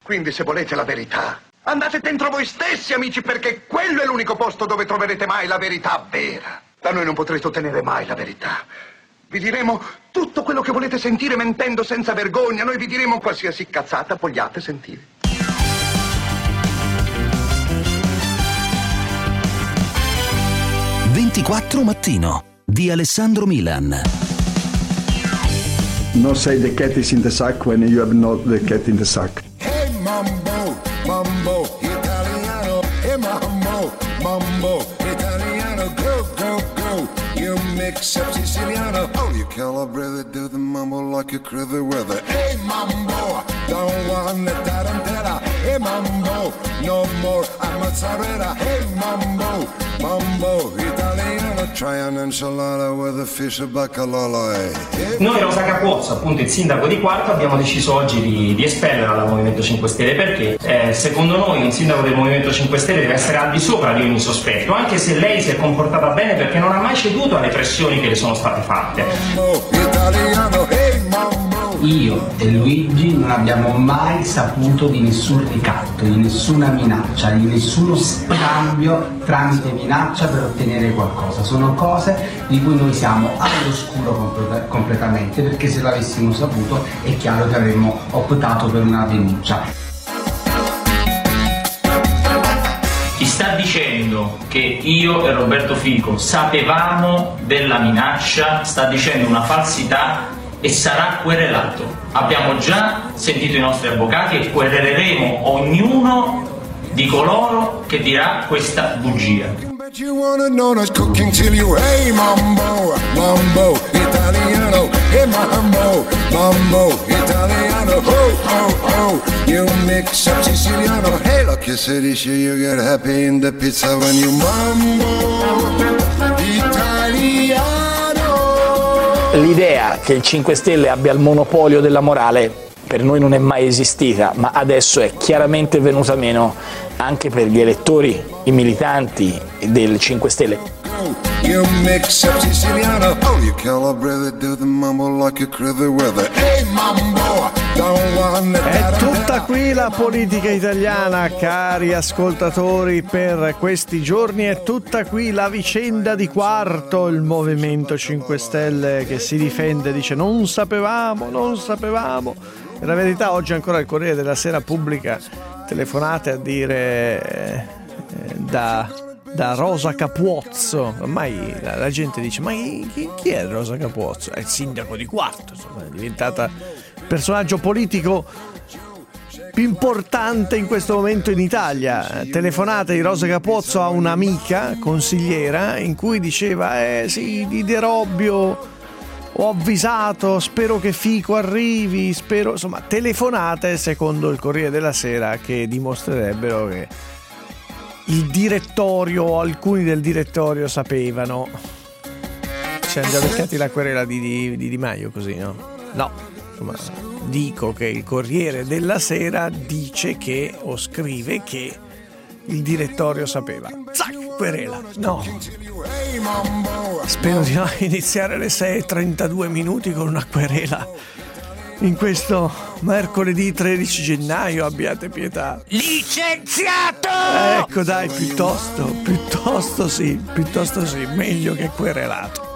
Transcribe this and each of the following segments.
Quindi se volete la verità, andate dentro voi stessi, amici, perché quello è l'unico posto dove troverete mai la verità vera. Da noi non potrete ottenere mai la verità. Vi diremo tutto quello che volete sentire mentendo senza vergogna. Noi vi diremo qualsiasi cazzata vogliate sentire. Mattino di Alessandro Milan. No say the cat is in the sack when you have not the cat in the sack. Hey mambo, mambo, italiano. Hey mambo, mambo, italiano. Go, go, go. You mix up Siciliano. Oh, you calibrate, do the mambo like a critter weather. Hey mambo, don't want the tarantella. Hey mambo, no more a mozzarella. Hey mambo, mambo, italiano. Try an enchilada with a fish of bacalao. Noi Rosa Capozzo, appunto il sindaco di Quarto, abbiamo deciso oggi di espellerla dal Movimento 5 Stelle perché secondo noi un sindaco del Movimento 5 Stelle deve essere al di sopra di ogni sospetto, anche se lei si è comportata bene perché non ha mai ceduto alle pressioni che le sono state fatte. Io e Luigi non abbiamo mai saputo di nessun ricatto, di nessuna minaccia, di nessuno scambio tramite minaccia per ottenere qualcosa. Sono cose di cui noi siamo all'oscuro completamente, perché se l'avessimo saputo è chiaro che avremmo optato per una denuncia. Chi sta dicendo che io e Roberto Fico sapevamo della minaccia sta dicendo una falsità e sarà querelato. Abbiamo già sentito i nostri avvocati e quereleremo ognuno di coloro che dirà questa bugia. You wanna know us cooking till you hey mambo, mambo, italiano, hey mambo, mambo, italiano, oh, oh, oh, you mix up Siciliano, hey look you si dice you get happy in the pizza when you mambo, italiano. L'idea che il 5 Stelle abbia il monopolio della morale per noi non è mai esistita, ma adesso è chiaramente venuta meno anche per gli elettori, i militanti del 5 Stelle. È tutta qui la politica italiana, cari ascoltatori, per questi giorni. È tutta qui la vicenda di Quarto, il Movimento 5 Stelle che si difende, dice non sapevamo. La verità, oggi ancora il Corriere della Sera pubblica telefonate a dire da Rosa Capuozzo. Ormai la gente dice ma chi è Rosa Capuozzo? È il sindaco di Quarto, insomma, è diventata il personaggio politico più importante in questo momento in Italia. Telefonate di Rosa Capuozzo a un'amica consigliera in cui diceva sì, di De Robbio ho avvisato, spero che Fico arrivi, spero, insomma, telefonate secondo il Corriere della Sera che dimostrerebbero che il direttorio, alcuni del direttorio sapevano. Ci siamo già beccati la querela di Di Maio così, no? No, insomma, dico che il Corriere della Sera dice che, o scrive che il direttorio sapeva. Zac, querela. No. Spero di non iniziare alle 6:32 con una querela in questo mercoledì 13 gennaio, abbiate pietà. Licenziato! Ecco dai, piuttosto sì, meglio che querelato.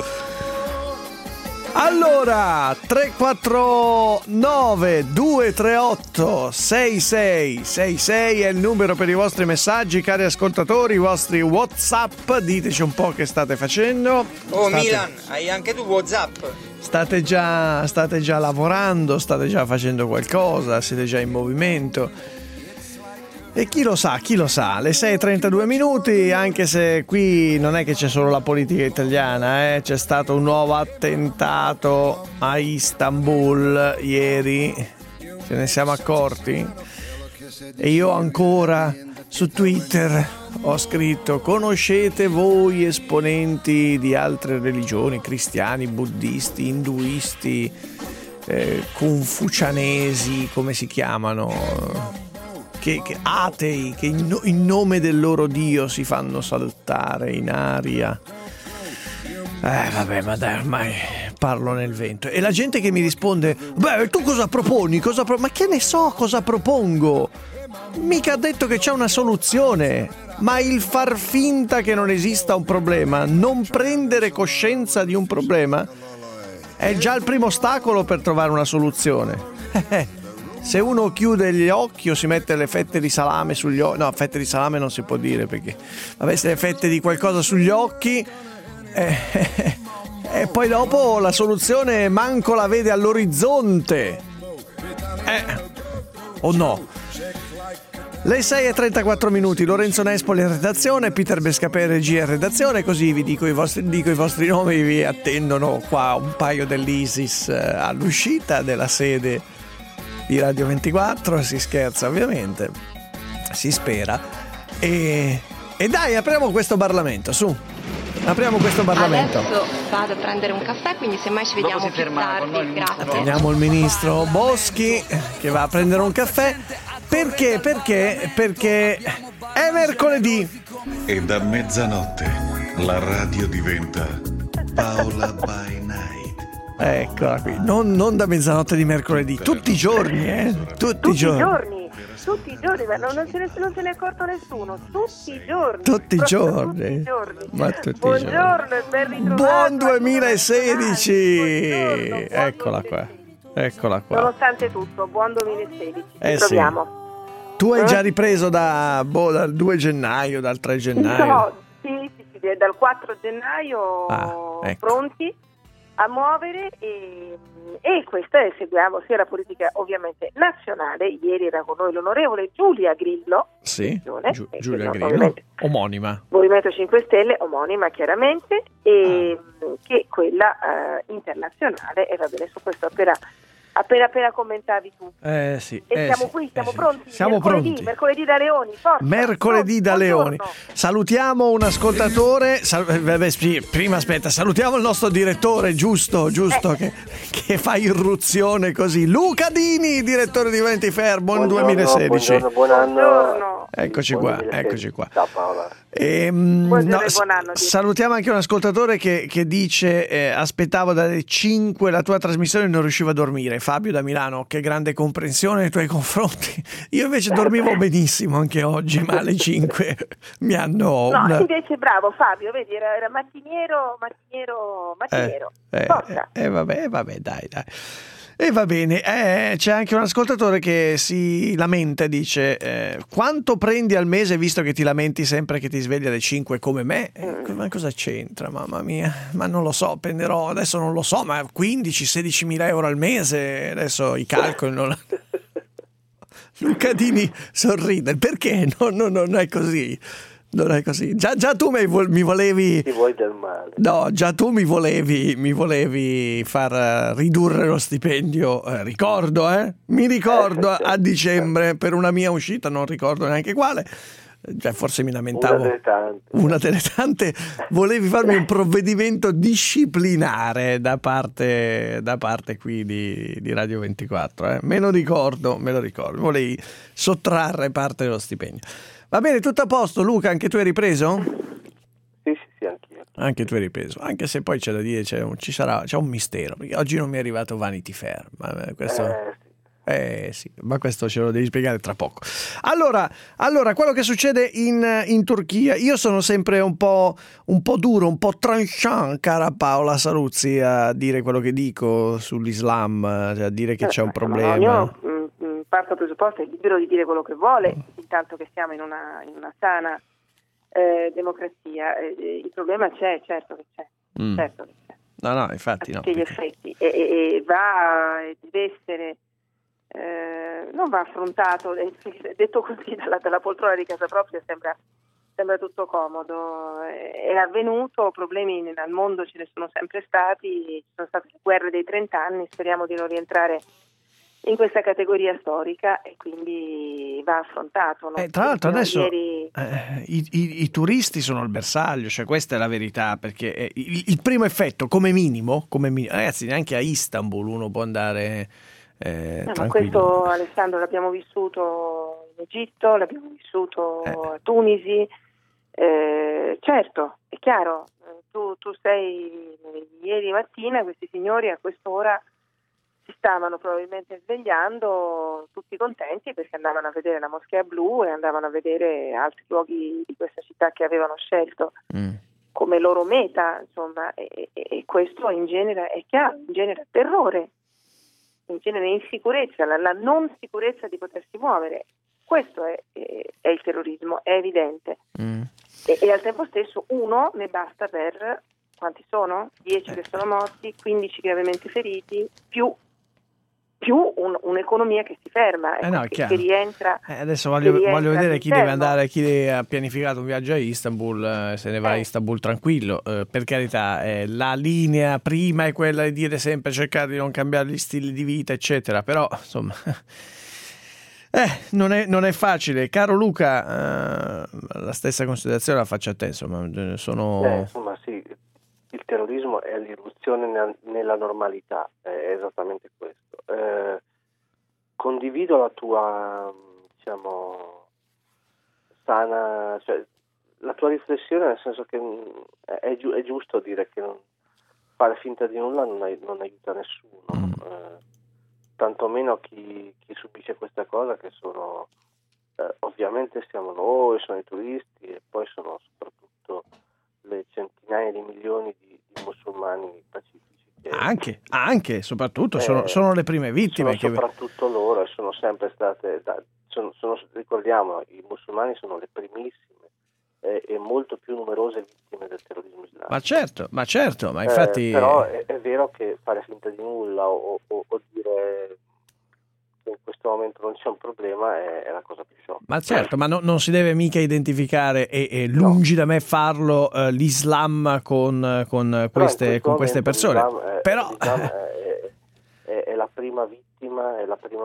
Allora, 349 238 6666 è il numero per i vostri messaggi, cari ascoltatori, i vostri WhatsApp. Diteci un po' che state facendo. Milan, hai anche tu WhatsApp? State già lavorando, state già facendo qualcosa, siete già in movimento. E chi lo sa, alle 6:32, anche se qui non è che c'è solo la politica italiana, c'è stato un nuovo attentato a Istanbul ieri, ce ne siamo accorti, e io ancora su Twitter ho scritto: conoscete voi esponenti di altre religioni, cristiani, buddisti, induisti, confucianesi, come si chiamano? Che atei, che in nome del loro Dio si fanno saltare in aria. Vabbè, ma dai, ormai parlo nel vento. E la gente che mi risponde: beh, tu cosa proponi? Ma che ne so cosa propongo? Mica ha detto che c'è una soluzione. Ma il far finta che non esista un problema, non prendere coscienza di un problema, è già il primo ostacolo per trovare una soluzione. Se uno chiude gli occhi o si mette le fette di salame sugli occhi, no, fette di salame non si può dire, perché avesse le fette di qualcosa sugli occhi, e poi dopo la soluzione manco la vede all'orizzonte. O no? Le 6:34, Lorenzo Nespoli in redazione, Peter Bescapè regia in redazione, così vi dico i vostri nomi, vi attendono qua un paio dell'ISIS all'uscita della sede di Radio 24, si scherza ovviamente, si spera, e dai, apriamo questo Parlamento, su, apriamo questo Parlamento. Adesso vado a prendere un caffè, quindi semmai ci vediamo più tardi, grazie. Attendiamo il ministro Boschi che va a prendere un caffè. Perché? Perché è mercoledì. E da mezzanotte la radio diventa Paola by Night. Eccola qui, non da mezzanotte di mercoledì, tutti i giorni, tutti i giorni, ma non se ne è accorto nessuno, tutti i giorni. Tutti i giorni. Ma tutti buongiorno e ben ritrovato. Buon 2016. Eccola qua. Nonostante tutto, buon 2016. Ci troviamo. Sì. Tu hai già ripreso dal 2 gennaio, dal 3 gennaio? No, sì, dal 4 gennaio ecco. Pronti a muovere e questa seguiamo sia la politica ovviamente nazionale. Ieri era con noi l'onorevole Giulia Grillo. Sì, Giulia Grillo, omonima. Movimento 5 Stelle, omonima chiaramente, e che quella internazionale, e va bene, su questo appena commentavi tu. Sì. E siamo qui, siamo pronti. Siamo pronti. Mercoledì da Leoni, forza. Mercoledì da Leoni. Salutiamo un ascoltatore. Prima aspetta, salutiamo il nostro direttore, giusto che fa irruzione così. Luca Dini, direttore di Vanity Fair. Buon 2016. Buon anno. Eccoci qua. Ciao Paola. Buon anno. Salutiamo anche un ascoltatore che dice: aspettavo dalle 5 la tua trasmissione e non riuscivo a dormire. Fabio da Milano, che grande comprensione nei tuoi confronti. Io invece dormivo benissimo anche oggi, ma alle 5 mi hanno... invece bravo Fabio, vedi, era mattiniero. Forza. Vabbè, dai. E va bene, c'è anche un ascoltatore che si lamenta e dice: quanto prendi al mese visto che ti lamenti sempre che ti svegli alle 5 come me? Ma cosa c'entra, mamma mia? Ma non lo so, prenderò, adesso non lo so, ma 15-16 mila euro al mese, adesso i calcoli non... Luca Dini sorride, perché? Non è così. Non è così. Già tu mi volevi. Ti vuoi del male. No, già tu mi volevi far ridurre lo stipendio. Mi ricordo a dicembre per una mia uscita, non ricordo neanche quale. Cioè, forse mi lamentavo. Una delle tante. Volevi farmi un provvedimento disciplinare da parte qui di Radio 24. Me lo ricordo. Volevi sottrarre parte dello stipendio. Va bene, tutto a posto, Luca, anche tu hai ripreso? Sì, anch'io. Anche tu hai ripreso, anche se poi c'è da dire, c'è un mistero, perché oggi non mi è arrivato Vanity Fair, ma questo... sì, ma questo ce lo devi spiegare tra poco. Allora, quello che succede in Turchia, io sono sempre un po' duro, un po' tranchant, cara Paola Saluzzi, a dire quello che dico sull'Islam, cioè a dire che c'è un problema. Io parto presupposto, è libero di dire quello che vuole, intanto che siamo in una sana democrazia. Il problema c'è, certo che c'è. No, infatti no. Tutti gli effetti. E deve essere... non va affrontato, detto così dalla poltrona di casa propria sembra tutto comodo. È avvenuto, problemi nel mondo ce ne sono sempre stati, ci sono state le guerre dei 30 anni, speriamo di non rientrare in questa categoria storica e quindi va affrontato. Tra l'altro adesso i turisti sono il bersaglio, cioè questa è la verità, perché il primo effetto come minimo, ragazzi, neanche a Istanbul uno può andare ma questo, Alessandro, l'abbiamo vissuto in Egitto, l'abbiamo vissuto a Tunisi, certo, è chiaro, tu sei ieri mattina, questi signori a quest'ora si stavano probabilmente svegliando tutti contenti perché andavano a vedere la Moschea Blu e andavano a vedere altri luoghi di questa città che avevano scelto come loro meta, insomma, e questo in genere è chiaro, in genere terrore, in genere insicurezza, la non sicurezza di potersi muovere. Questo è il terrorismo, è evidente. E al tempo stesso uno ne basta per, quanti sono? 10 che sono morti, 15 gravemente feriti, più un'economia che si ferma, che rientra. Adesso voglio vedere chi deve andare, chi ha pianificato un viaggio a Istanbul, se ne va a Istanbul tranquillo. Per carità, la linea prima è quella di dire sempre cercare di non cambiare gli stili di vita, eccetera, però insomma... non è facile. Caro Luca, la stessa considerazione la faccio a te, insomma, insomma sì, il terrorismo è l'irruzione nella normalità, è esattamente questo. Condivido la tua, diciamo, sana, cioè la tua riflessione, nel senso che è giusto dire che fare finta di nulla non aiuta nessuno, tantomeno chi subisce questa cosa, che sono ovviamente siamo noi, sono i turisti e poi sono soprattutto le centinaia di milioni di musulmani pacifici. Anche, soprattutto, sono le prime vittime. Soprattutto loro, sono sempre state, ricordiamo, i musulmani sono le primissime e molto più numerose vittime del terrorismo islamico. Ma certo, ma infatti... Però è vero che fare finta di nulla o dire che in questo momento non c'è un problema è la cosa più sciocca. Ma certo, ma non si deve mica identificare, e lungi da me farlo, l'Islam con queste persone. L'Islam è la prima vittima, è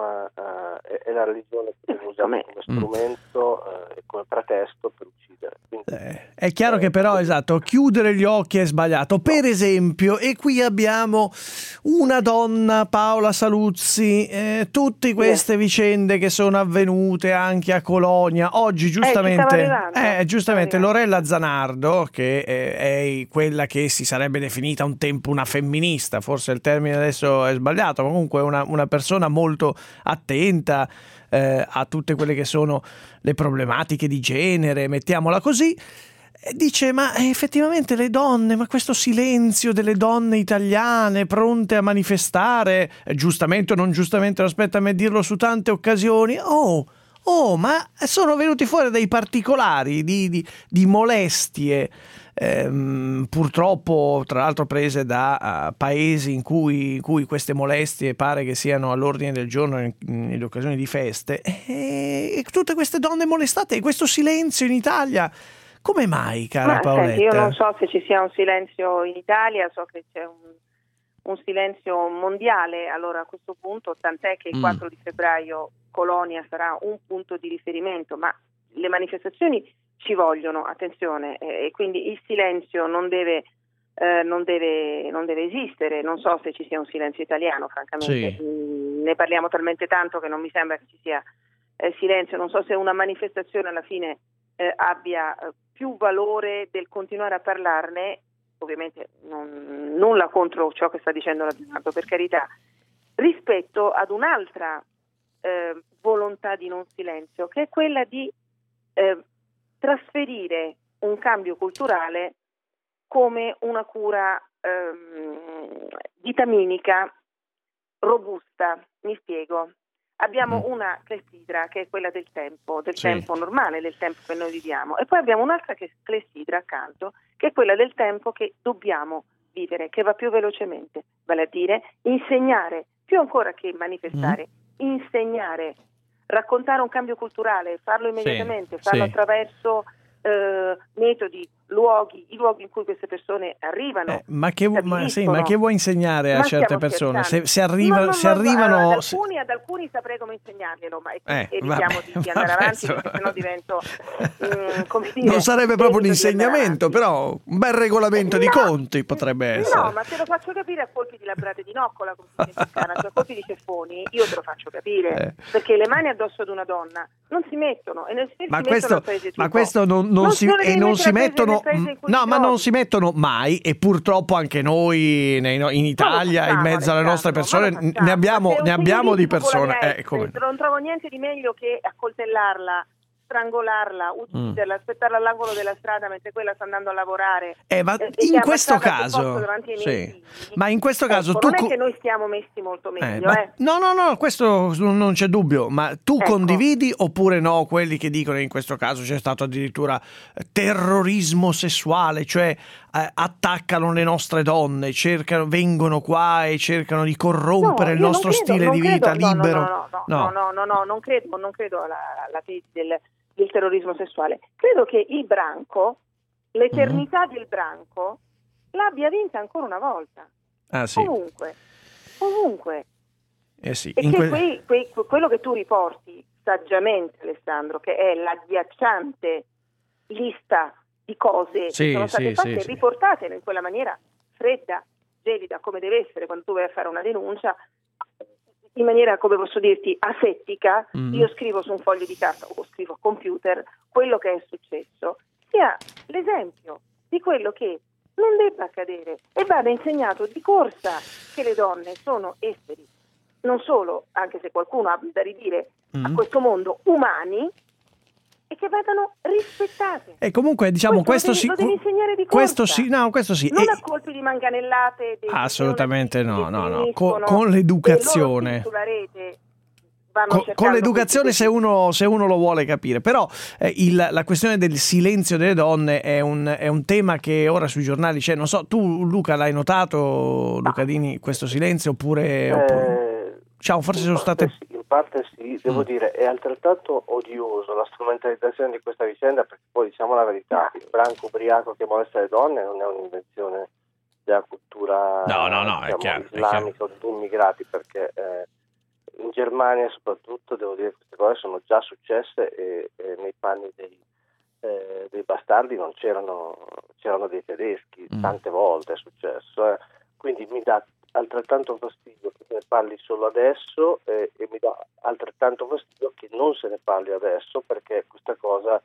la religione che viene usata come strumento, come pretesto per uccidere. Quindi, è chiaro che però, esatto, chiudere gli occhi è sbagliato. Per esempio, e qui abbiamo una donna, Paola Saluzzi, tutte queste vicende che sono avvenute anche a Colonia. Oggi giustamente Lorella Zanardo, che è quella che si sarebbe definita un tempo una femminista, forse il termine adesso è sbagliato, comunque una persona molto attenta a tutte quelle che sono le problematiche di genere, mettiamola così, dice: ma effettivamente le donne, ma questo silenzio delle donne italiane pronte a manifestare, giustamente o non giustamente, aspetta a me dirlo, su tante occasioni, ma sono venuti fuori dei particolari di molestie, purtroppo tra l'altro prese da paesi in cui queste molestie pare che siano all'ordine del giorno nelle occasioni di feste, e tutte queste donne molestate, e questo silenzio in Italia. Come mai, cara Paoletta? Senti, io non so se ci sia un silenzio in Italia, so che c'è un silenzio mondiale. Allora, a questo punto, tant'è che il 4 di febbraio Colonia sarà un punto di riferimento, ma le manifestazioni ci vogliono, attenzione, e quindi il silenzio non deve esistere. Non so se ci sia un silenzio italiano, francamente. Sì. Ne parliamo talmente tanto che non mi sembra che ci sia silenzio. Non so se una manifestazione alla fine abbia più valore del continuare a parlarne. Ovviamente nulla contro ciò che sta dicendo la Zanardo, per carità, rispetto ad un'altra volontà di non silenzio, che è quella di trasferire un cambio culturale come una cura vitaminica robusta. Mi spiego. Abbiamo una clessidra che è quella del tempo normale, del tempo che noi viviamo, e poi abbiamo un'altra clessidra accanto che è quella del tempo che dobbiamo vivere, che va più velocemente, vale a dire insegnare, più ancora che manifestare, insegnare, raccontare un cambio culturale, farlo immediatamente, farlo attraverso metodi, i luoghi in cui queste persone arrivano. Ma che vuoi insegnare a certe persone? Se arrivano ad alcuni saprei come insegnarglielo, ma evitiamo di andare avanti, perché sennò divento come dire, non sarebbe proprio un insegnamento, però un bel regolamento di conti potrebbe essere. No, ma te lo faccio capire a colpi di labrate di noccola, come si dice in Canada, a colpi di ceffoni, io te lo faccio capire, perché le mani addosso ad una donna non si mettono e ma questo non si mettono ma non si mettono mai, e purtroppo anche noi in Italia in mezzo alle nostre persone ne abbiamo di persone non trovo niente di meglio che accoltellarla, strangolarla, ucciderla, aspettarla all'angolo della strada mentre quella sta andando a lavorare. Ma in questo caso, ma in questo caso tu non è che noi stiamo messi molto meglio. No, questo non c'è dubbio. Ma tu condividi oppure no quelli che dicono in questo caso c'è stato addirittura terrorismo sessuale, cioè attaccano le nostre donne, vengono qua e cercano di corrompere il nostro stile di vita libero? No, non credo alla tesi del terrorismo sessuale. Credo che il branco, l'eternità del branco, l'abbia vinta ancora una volta. Ovunque. Sì. E che quello che tu riporti saggiamente, Alessandro, che è l'agghiacciante lista di cose che sono state fatte e riportate in quella maniera fredda, gelida, come deve essere quando tu vai a fare una denuncia, in maniera, come posso dirti, asettica. Io scrivo su un foglio di carta o scrivo a computer quello che è successo, sia l'esempio di quello che non debba accadere e vada insegnato di corsa che le donne sono esseri, non solo, anche se qualcuno abbia da ridire a questo mondo, umani, e che vadano rispettate. E comunque questo lo devi insegnare di corsa. Questo sì. Non a colpi di manganellate. Assolutamente no. Con l'educazione. Sulla rete con l'educazione se uno lo vuole capire. Però la questione del silenzio delle donne è un tema che ora sui giornali c'è. Non so, tu Luca l'hai notato, Luca Dini, questo silenzio oppure forse sono state... In parte sì, devo dire, è altrettanto odioso la strumentalizzazione di questa vicenda, perché poi diciamo la verità, il branco ubriaco che molesta le donne non è un'invenzione della cultura islamica o degli immigrati, perché in Germania soprattutto, devo dire, queste cose sono già successe e nei panni dei bastardi non c'erano dei tedeschi, tante volte è successo, quindi mi dà altrettanto fastidio che se ne parli solo adesso e mi dà altrettanto fastidio che non se ne parli adesso, perché questa cosa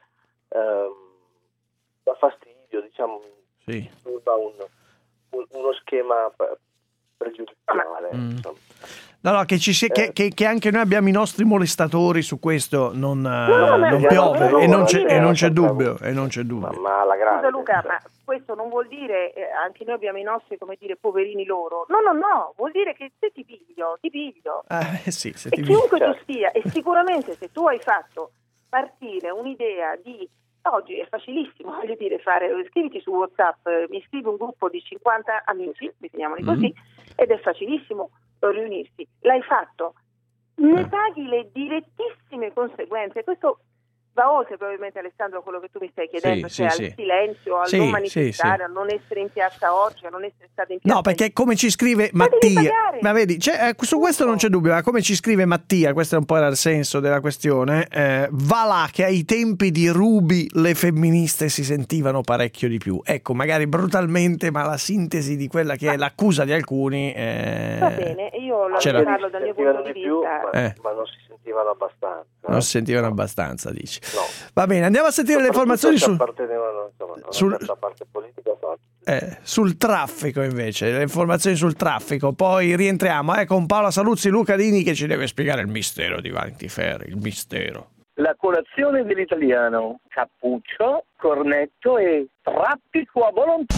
dà fastidio, diciamo, turba uno schema pregiudiziale. No, che anche noi abbiamo i nostri molestatori su questo, non piove e non c'è dubbio. Ma alla grande. Scusa Luca, ma questo non vuol dire anche noi abbiamo i nostri, come dire, poverini loro. No, vuol dire che se ti piglio. Sì, se e ti chiunque tu sia, e sicuramente se tu hai fatto partire un'idea di... Oggi è facilissimo, voglio dire, scriviti su WhatsApp, mi scrivi un gruppo di 50 amici, definiamoli così, ed è facilissimo riunirsi. L'hai fatto, ne paghi le direttissime conseguenze. Questo va oltre probabilmente, Alessandro, quello che tu mi stai chiedendo, al silenzio, al non manifestare, a non essere in piazza oggi, a non essere stato in piazza. No, perché come ci scrive Mattia, ma vedi, su questo non c'è dubbio, ma come ci scrive Mattia, questo è un po' il senso della questione, va là che ai tempi di Ruby le femministe si sentivano parecchio di più. Ecco, magari brutalmente, ma la sintesi di quella che è l'accusa di alcuni... Va bene, io lo parlo dal mio punto di vista. Ma non si sentivano abbastanza. Non si sentivano abbastanza, dici. No. Va bene, andiamo a sentire le informazioni sulla parte politica. Sul traffico invece, le informazioni sul traffico, poi rientriamo con Paola Saluzzi, Luca Dini che ci deve spiegare il mistero di Vanity Fair, il mistero. La colazione dell'italiano: cappuccio, cornetto e traffico a volontà.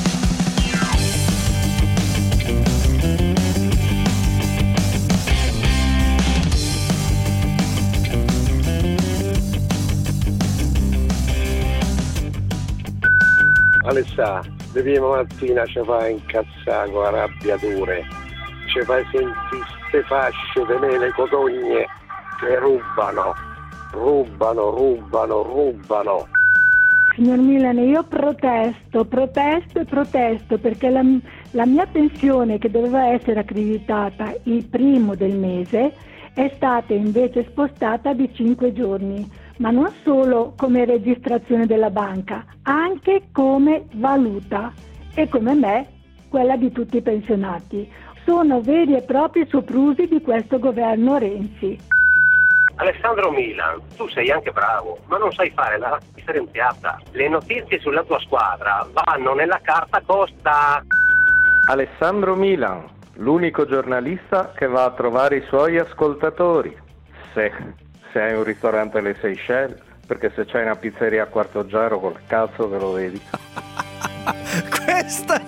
Alessà, di prima mattina ci fa incazzare con la rabbia dure, ci fa sentire ste fasce di mele cotogne che rubano. Signor Milan, io protesto perché la mia pensione, che doveva essere accreditata il primo del mese, è stata invece spostata di 5 giorni. Ma non solo come registrazione della banca, anche come valuta e come me, quella di tutti i pensionati. Sono veri e propri soprusi di questo governo Renzi. Alessandro Milan, tu sei anche bravo, ma non sai fare la differenziata. Le notizie sulla tua squadra vanno nella carta costa. Alessandro Milan, l'unico giornalista che va a trovare i suoi ascoltatori. Se hai un ristorante alle Seychelles, perché se c'hai una pizzeria a Quartoggiaro, col cazzo te lo vedi. Questa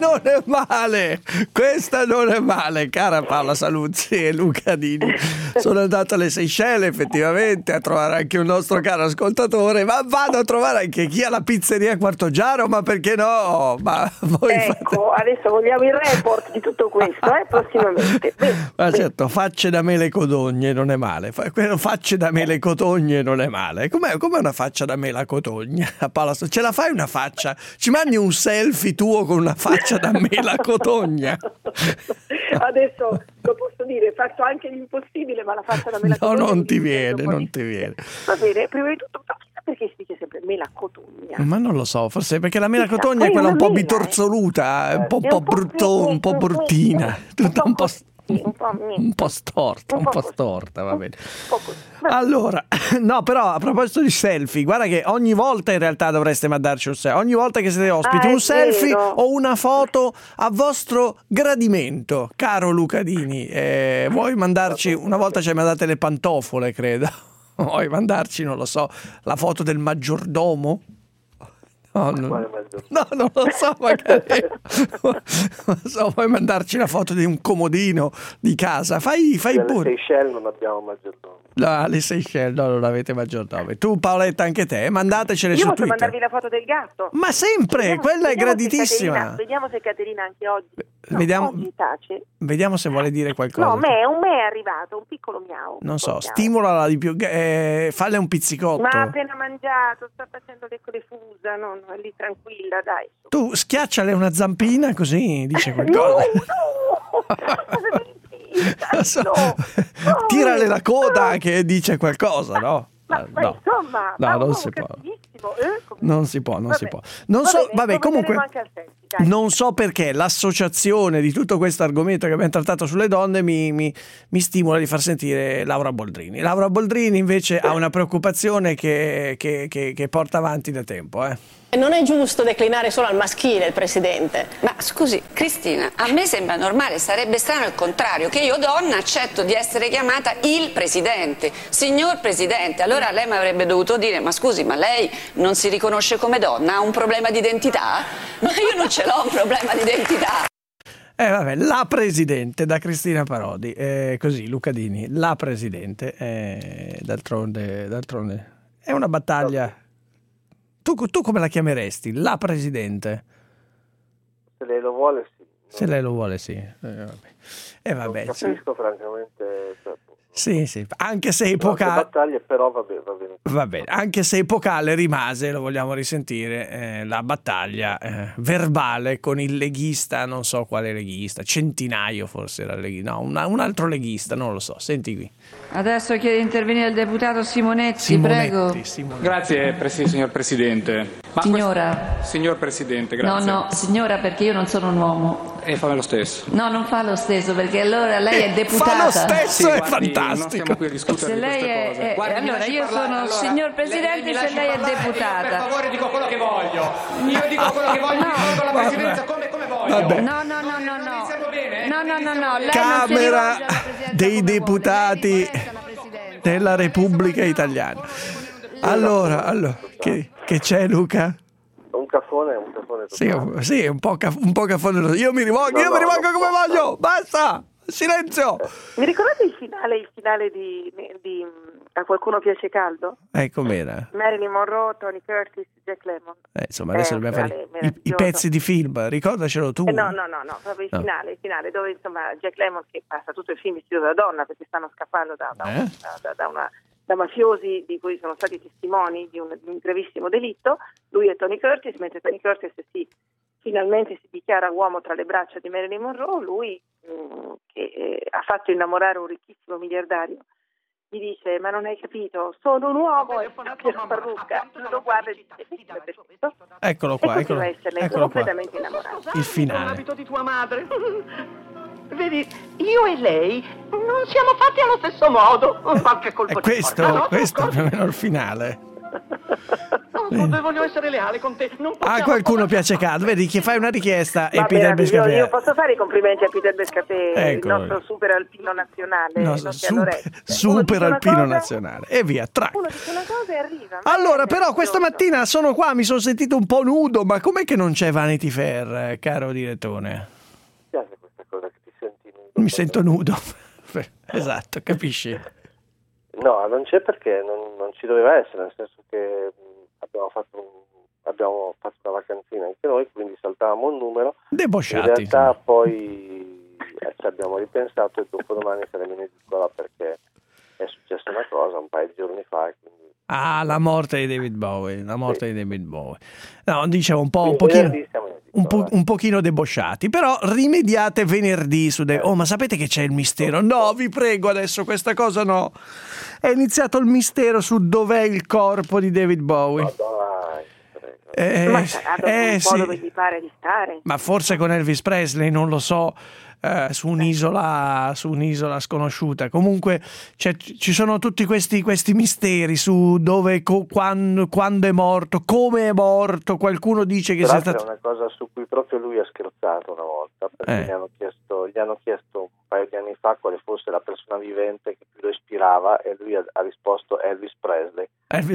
non è male, cara Paola Saluzzi e Luca Dini. Sono andato alle Seychelles effettivamente a trovare anche un nostro caro ascoltatore, ma vado a trovare anche chi ha la pizzeria a Quartoggiaro, ma perché no? Ma voi adesso vogliamo il report di tutto questo, prossimamente. Ma certo, facce da mele cotogne non è male. Facce da mele cotogne non è male. Com'è una faccia da mela cotogna? Paola, ce la fai una faccia? Ci mandi un selfie tuo con una faccia da mela cotogna? Adesso lo posso dire, faccio anche l'impossibile, ma la faccia da mela cotogna. No, non ti viene. Va bene, prima di tutto, perché si dice sempre mela cotogna? Ma non lo so, forse perché la mela cotogna è quella un po' bitorzoluta, un po' bruttina, tutta un po' storta, va bene. Allora, no, però a proposito di selfie, guarda che ogni volta in realtà dovreste mandarci un selfie. Ogni volta che siete ospiti, un selfie o una foto a vostro gradimento, caro Luca Dini. Vuoi mandarci, una volta ci hai mandate le pantofole, credo. Vuoi mandarci, non lo so, la foto del maggiordomo? No, non lo so, magari. Non so, puoi mandarci la foto di un comodino di casa. Fai pure. Alle Seychelles non abbiamo maggiordomo. No, alle Seychelles non avete maggiordomo. Tu, Paoletta, anche te, mandatecele su Twitter. Io posso mandarvi la foto del gatto. Ma sempre, quella è graditissima. Vediamo se Caterina anche oggi. Oggi tace. Vediamo se vuole dire qualcosa. No, un me è arrivato, un piccolo miau. Non so, stimolala di più, falle un pizzicotto. Ma ha appena mangiato, sta facendo le fusa, no, è lì tranquilla, dai. Tu schiacciale una zampina così dice qualcosa. Tirale la coda che dice qualcosa, no? Ma insomma, non si può. Non si può. Comunque non so perché l'associazione di tutto questo argomento che abbiamo trattato sulle donne mi stimola di far sentire Laura Boldrini. Laura Boldrini invece ha una preoccupazione che porta avanti da tempo, Non è giusto declinare solo al maschile il presidente. Ma scusi, Cristina, a me sembra normale, sarebbe strano il contrario, che io donna accetto di essere chiamata il presidente, signor presidente. Allora lei mi avrebbe dovuto dire, ma scusi, ma lei non si riconosce come donna? Ha un problema di identità? Ma io non ce l'ho un problema di identità. Vabbè, la presidente da Cristina Parodi, così Luca Dini, la presidente, d'altronde è una battaglia. Tu come la chiameresti? La presidente? Se lei lo vuole, sì. Se lei lo vuole, sì. Vabbè. Non capisco, francamente. Sì, anche se epocale. Battaglie, però va bene. Va bene, anche se epocale rimase, lo vogliamo risentire, la battaglia verbale con il leghista, non so quale leghista, Centinaio forse era il leghista, no, un altro leghista, non lo so. Senti qui. Adesso chiede di intervenire il deputato Simonetti, prego. Grazie, signor Presidente. Signor Presidente, grazie. No, signora, perché io non sono un uomo. E fa lo stesso. No, non fa lo stesso, perché allora lei è deputata. Fa lo stesso, è fantastico. Non stiamo qui a discutere di queste cose. Allora io sono signor Presidente se lei è deputata. Per favore, dico quello che voglio. Io dico quello che voglio, rivolgo alla Presidenza come voglio. Vabbè. No. Lei Camera dei Deputati della Repubblica Italiana. Allora, che c'è, Luca? Un cafone. Sì, un po' cafone. Io mi rivolgo come voglio. Basta! Silenzio! Mi ricordate il finale di A qualcuno piace caldo? Com'era? Marilyn Monroe, Tony Curtis, Jack Lemmon. Insomma, adesso dobbiamo fare i pezzi di film, ricordacelo tu. No, proprio il finale dove insomma Jack Lemmon, che passa tutto il film vestito da donna perché stanno scappando da mafiosi di cui sono stati testimoni di un gravissimo delitto, lui è Tony Curtis, mentre Tony Curtis finalmente si dichiara uomo tra le braccia di Marilyn Monroe, lui che ha fatto innamorare un ricchissimo miliardario, gli dice: ma non hai capito, sono un uomo, e la parrucca lo guarda e dice: perfetto. Eccolo qua, e continua a esserne completamente innamorato. Il finale. L'abito di tua madre. Vedi, io e lei non siamo fatti allo stesso modo. Qualche colpo di forza, no? Questo è più o meno il finale. Voglio essere leale con te. Non A qualcuno piace Cad, vedi che fai una richiesta e Peter Bescapè. Io posso fare i complimenti a Peter Bescapè, Ecco. il nostro super alpino nazionale. No, super alpino nazionale. E via, track. Uno dice una cosa e arriva. Allora, però, questa mattina sono qua, mi sono sentito un po' nudo, ma com'è che non c'è Vanity Fair, caro direttore? Mi piace questa cosa che ti senti nudo. Mi sento nudo. Esatto, capisci? No, non c'è perché non ci doveva essere, nel senso che abbiamo fatto una vacanzina anche noi, quindi saltavamo un numero. Debosciati. In realtà poi ci abbiamo ripensato e dopodomani saremo in edicola perché è successa una cosa un paio di giorni fa. Quindi... Ah, la morte di David Bowie. No, dicevo un pochino debosciati, però rimediate venerdì su Oh, ma sapete che c'è il mistero? No, vi prego adesso questa cosa no. È iniziato il mistero su dov'è il corpo di David Bowie. Ma dai, ma sarà un po' dove gli pare di stare. Ma forse con Elvis Presley, non lo so. Su un'isola sconosciuta. Comunque ci sono tutti questi misteri su dove, quando è morto, come è morto. Qualcuno dice che sia stato... È una cosa su cui proprio lui ha scherzato una volta, perché gli hanno chiesto un paio di anni fa quale fosse la persona vivente che più lo ispirava e lui ha risposto Elvis Presley.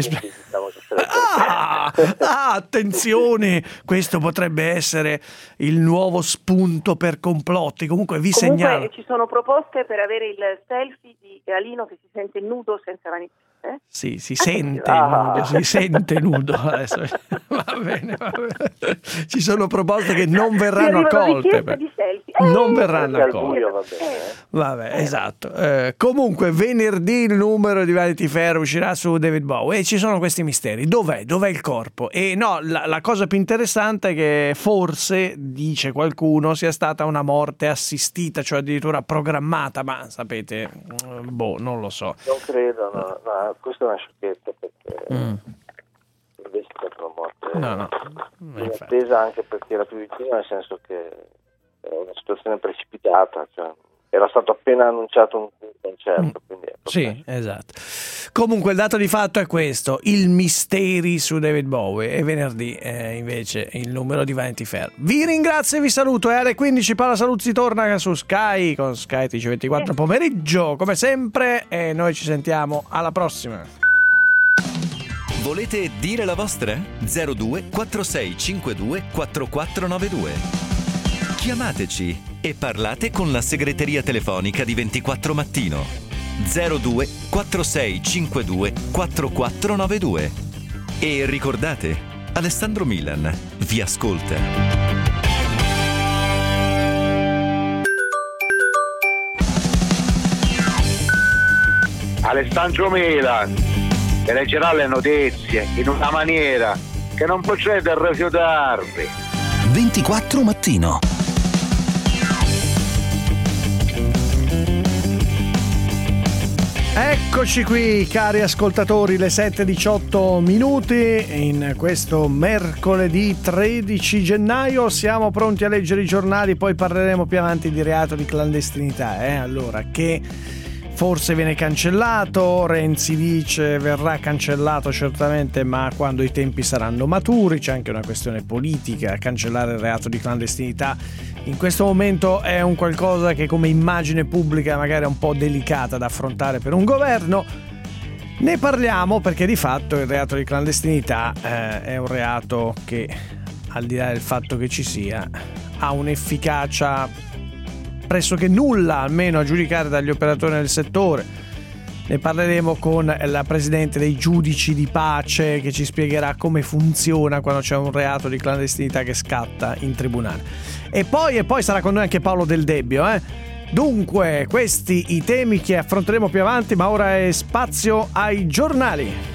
Attenzione, questo potrebbe essere il nuovo spunto per complotti. Comunque segnalo. Ci sono proposte per avere il selfie di Alino che si sente nudo senza vanità. Sì, si sente nudo. Adesso va bene. Ci sono proposte che non verranno accolte. Non verranno accolte. Vabbè, esatto. Comunque venerdì il numero di Vanity Fair uscirà su David Bowie e ci sono questi misteri. Dov'è il corpo? E no, la cosa più interessante è che forse, dice qualcuno, sia stata una morte assistita, cioè addirittura programmata, ma sapete, non lo so. Non credo, no, questa è una sciocchezza perché invece è stata una morte inattesa, anche perché era più vicino, nel senso che era una situazione precipitata, cioè era stato appena annunciato un concerto, quindi sì, esatto. Comunque il dato di fatto è questo: il misteri su David Bowie, e venerdì invece il numero di Vanity Fair. Vi ringrazio e vi saluto, e alle 15 Paola Saluzzi torna su Sky con Sky TG24 pomeriggio come sempre, e noi ci sentiamo alla prossima. Volete dire la vostra? 02 46 52 4492. Chiamateci e parlate con la segreteria telefonica di 24 Mattino. 02 46 52 4492. E ricordate, Alessandro Milan vi ascolta. Alessandro Milan che leggerà le notizie in una maniera che non potrete rifiutarvi. 24 Mattino. Eccoci qui, cari ascoltatori, le 7:18 minuti in questo mercoledì 13 gennaio. Siamo pronti a leggere i giornali, poi parleremo più avanti di reato di clandestinità. Allora, che forse viene cancellato, Renzi dice verrà cancellato certamente, ma quando i tempi saranno maturi. C'è anche una questione politica: cancellare il reato di clandestinità in questo momento è un qualcosa che come immagine pubblica magari è un po' delicata da affrontare per un governo. Ne parliamo perché di fatto il reato di clandestinità è un reato che, al di là del fatto che ci sia, ha un'efficacia pressoché nulla, almeno a giudicare dagli operatori del settore. Ne parleremo con la presidente dei giudici di pace, che ci spiegherà come funziona quando c'è un reato di clandestinità che scatta in tribunale. E poi sarà con noi anche Paolo Del Debbio. Dunque, questi i temi che affronteremo più avanti, ma ora è spazio ai giornali.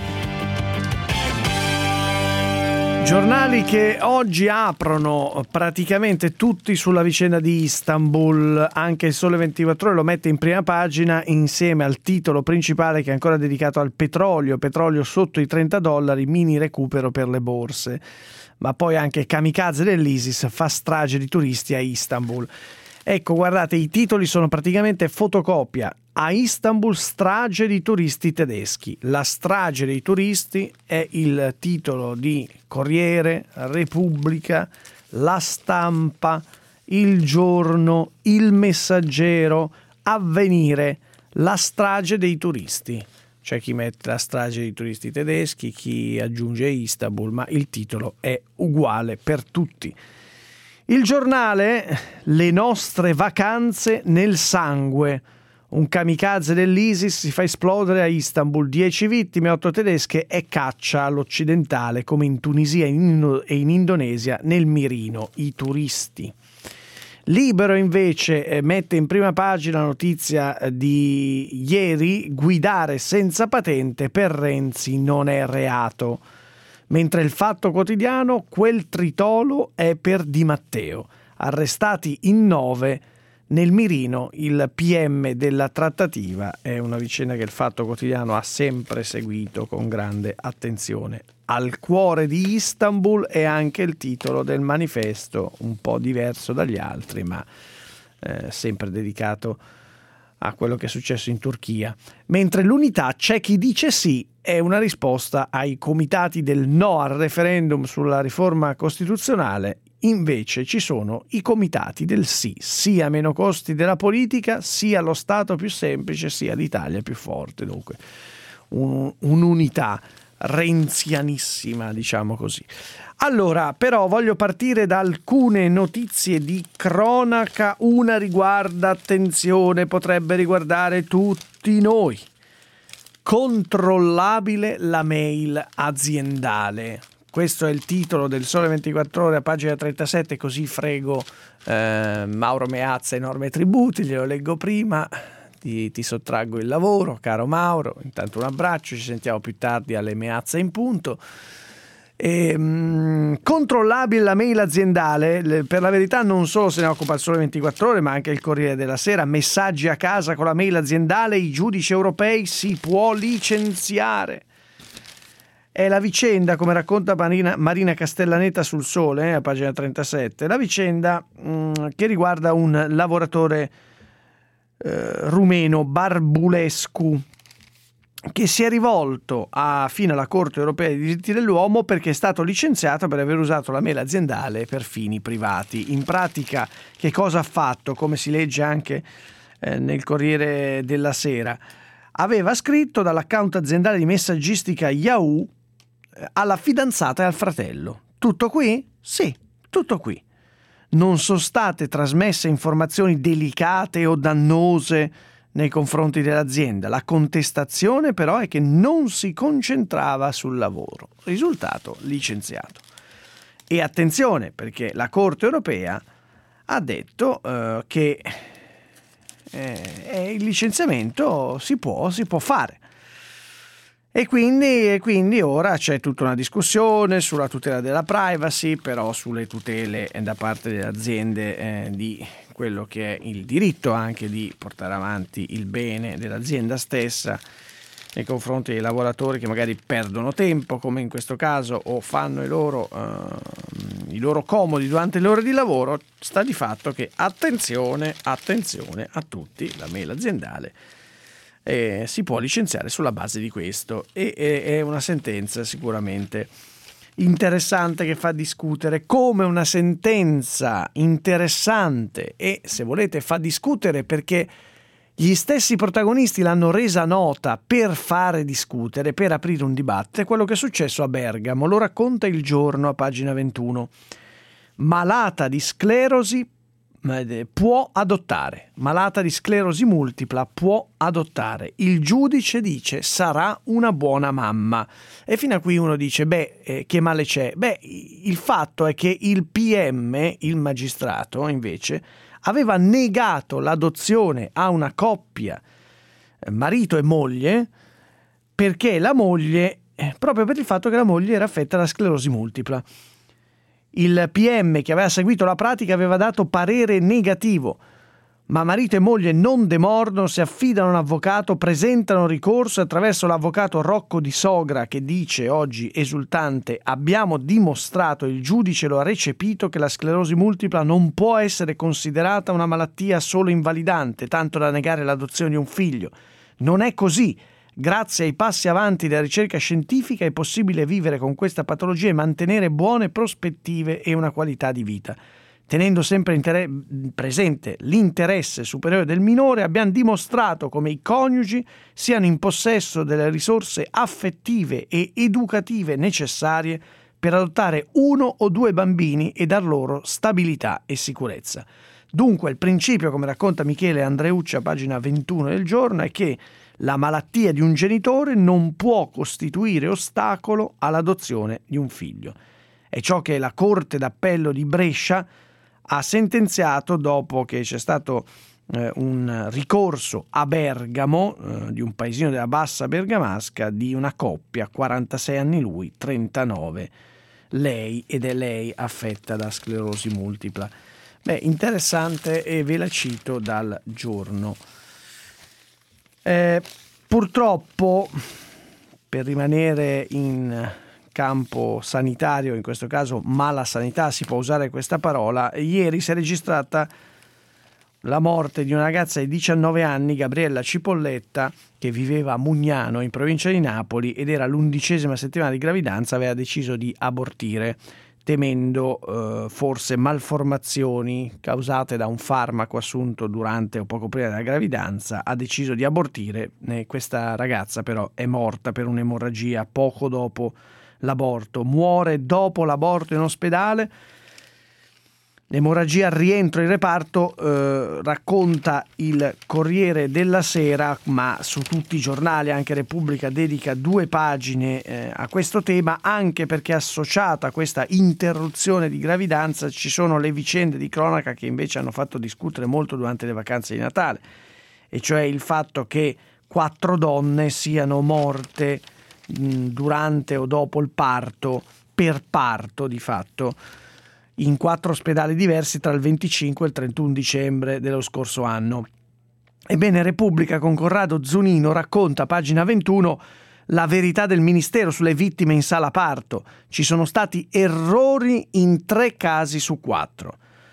Giornali che oggi aprono praticamente tutti sulla vicenda di Istanbul. Anche il Sole 24 Ore lo mette in prima pagina insieme al titolo principale, che è ancora dedicato al petrolio sotto i $30, mini recupero per le borse. Ma poi anche kamikaze dell'ISIS fa strage di turisti a Istanbul. Ecco, guardate, i titoli sono praticamente fotocopia. A Istanbul, strage di turisti tedeschi. La strage dei turisti è il titolo di Corriere, Repubblica, La Stampa, Il Giorno, Il Messaggero, Avvenire. La strage dei turisti. C'è chi mette la strage dei turisti tedeschi, chi aggiunge Istanbul, ma il titolo è uguale per tutti. Il Giornale, le nostre vacanze nel sangue. Un kamikaze dell'ISIS si fa esplodere a Istanbul, 10 vittime, 8 tedesche e caccia all'occidentale come in Tunisia e in Indonesia nel mirino i turisti. Libero invece mette in prima pagina la notizia di ieri: guidare senza patente per Renzi non è reato. Mentre il Fatto Quotidiano, quel tritolo è per Di Matteo. Arrestati in 9 nel mirino il PM della trattativa. È una vicenda che il Fatto Quotidiano ha sempre seguito con grande attenzione. Al cuore di Istanbul è anche il titolo del manifesto, un po' diverso dagli altri, ma sempre dedicato a quello che è successo in Turchia. Mentre l'Unità, c'è chi dice sì, è una risposta ai comitati del no al referendum sulla riforma costituzionale. Invece ci sono i comitati del sì, sia meno costi della politica, sia lo Stato più semplice, sia l'Italia più forte. Dunque un'unità renzianissima, diciamo così. Allora, però voglio partire da alcune notizie di cronaca. Una riguarda, attenzione, potrebbe riguardare tutti noi. Controllabile la mail aziendale. Questo è il titolo del Sole 24 Ore a pagina 37, così frego Mauro Meazza enorme tributi, glielo leggo prima, ti sottraggo il lavoro, caro Mauro. Intanto un abbraccio, ci sentiamo più tardi alle Meazza in punto. Controllabile la mail aziendale, per la verità non solo se ne occupa il Sole 24 Ore ma anche il Corriere della Sera. Messaggi a casa con la mail aziendale, i giudici europei, si può licenziare. È la vicenda, come racconta Marina Castellaneta sul Sole, a pagina 37, la vicenda che riguarda un lavoratore rumeno, Barbulescu, che si è rivolto fino alla Corte Europea dei Diritti dell'Uomo perché è stato licenziato per aver usato la mail aziendale per fini privati. In pratica, che cosa ha fatto? Come si legge anche nel Corriere della Sera, aveva scritto dall'account aziendale di messaggistica Yahoo alla fidanzata e al fratello. Tutto qui? Sì, tutto qui. Non sono state trasmesse informazioni delicate o dannose nei confronti dell'azienda. La contestazione però è che non si concentrava sul lavoro. Risultato: licenziato. E attenzione, perché la Corte Europea ha detto che il licenziamento si può fare. E quindi ora c'è tutta una discussione sulla tutela della privacy, però sulle tutele da parte delle aziende di quello che è il diritto anche di portare avanti il bene dell'azienda stessa nei confronti dei lavoratori che magari perdono tempo, come in questo caso, o fanno i loro comodi durante le ore di lavoro. Sta di fatto che attenzione a tutti, la mail aziendale si può licenziare sulla base di questo, e è una sentenza sicuramente interessante che fa discutere, come una sentenza interessante, e se volete fa discutere perché gli stessi protagonisti l'hanno resa nota per fare discutere, per aprire un dibattito. È quello che è successo a Bergamo, lo racconta Il Giorno a pagina 21. Malata di sclerosi può adottare, malata di sclerosi multipla può adottare, il giudice dice sarà una buona mamma. E fino a qui uno dice che male c'è? Il fatto è che il PM, il magistrato, invece aveva negato l'adozione a una coppia, marito e moglie, perché la moglie, proprio per il fatto che la moglie era affetta da sclerosi multipla. Il PM che aveva seguito la pratica aveva dato parere negativo, Ma marito e moglie non demordono, si affidano a un avvocato, presentano ricorso attraverso l'avvocato Rocco Di Sogra, che dice oggi esultante: abbiamo dimostrato, il giudice lo ha recepito, che la sclerosi multipla non può essere considerata una malattia solo invalidante, tanto da negare l'adozione di un figlio. Non è così. Grazie ai passi avanti della ricerca scientifica è possibile vivere con questa patologia e mantenere buone prospettive e una qualità di vita. Tenendo sempre presente l'interesse superiore del minore, abbiamo dimostrato come i coniugi siano in possesso delle risorse affettive e educative necessarie per adottare 1 o 2 bambini e dar loro stabilità e sicurezza. Dunque il principio, come racconta Michele Andreucci a pagina 21 del Giorno, è che la malattia di un genitore non può costituire ostacolo all'adozione di un figlio. È ciò che la Corte d'Appello di Brescia ha sentenziato dopo che c'è stato un ricorso a Bergamo, di un paesino della Bassa Bergamasca, di una coppia, 46 anni lui, 39 lei, ed è lei affetta da sclerosi multipla. Beh, interessante, e ve la cito dal Giorno. Purtroppo, per rimanere in campo sanitario, in questo caso mala sanità, si può usare questa parola, ieri si è registrata la morte di una ragazza di 19 anni, Gabriella Cipolletta, che viveva a Mugnano, in provincia di Napoli, ed era l'11ª settimana di gravidanza. Aveva deciso di abortire, temendo forse malformazioni causate da un farmaco assunto durante o poco prima della gravidanza. Ha deciso di abortire. Questa ragazza però è morta per un'emorragia poco dopo l'aborto, muore dopo l'aborto in ospedale. L'emorragia al rientro in reparto, racconta il Corriere della Sera, ma su tutti i giornali, anche Repubblica dedica 2 pagine a questo tema, anche perché associata a questa interruzione di gravidanza ci sono le vicende di cronaca che invece hanno fatto discutere molto durante le vacanze di Natale, e cioè il fatto che 4 donne siano morte durante o dopo il parto, per parto di fatto, in 4 ospedali diversi tra il 25 e il 31 dicembre dello scorso anno. Ebbene, Repubblica con Corrado Zunino racconta a pagina 21 la verità del Ministero sulle vittime in sala parto. Ci sono stati errori in 3 casi su 4.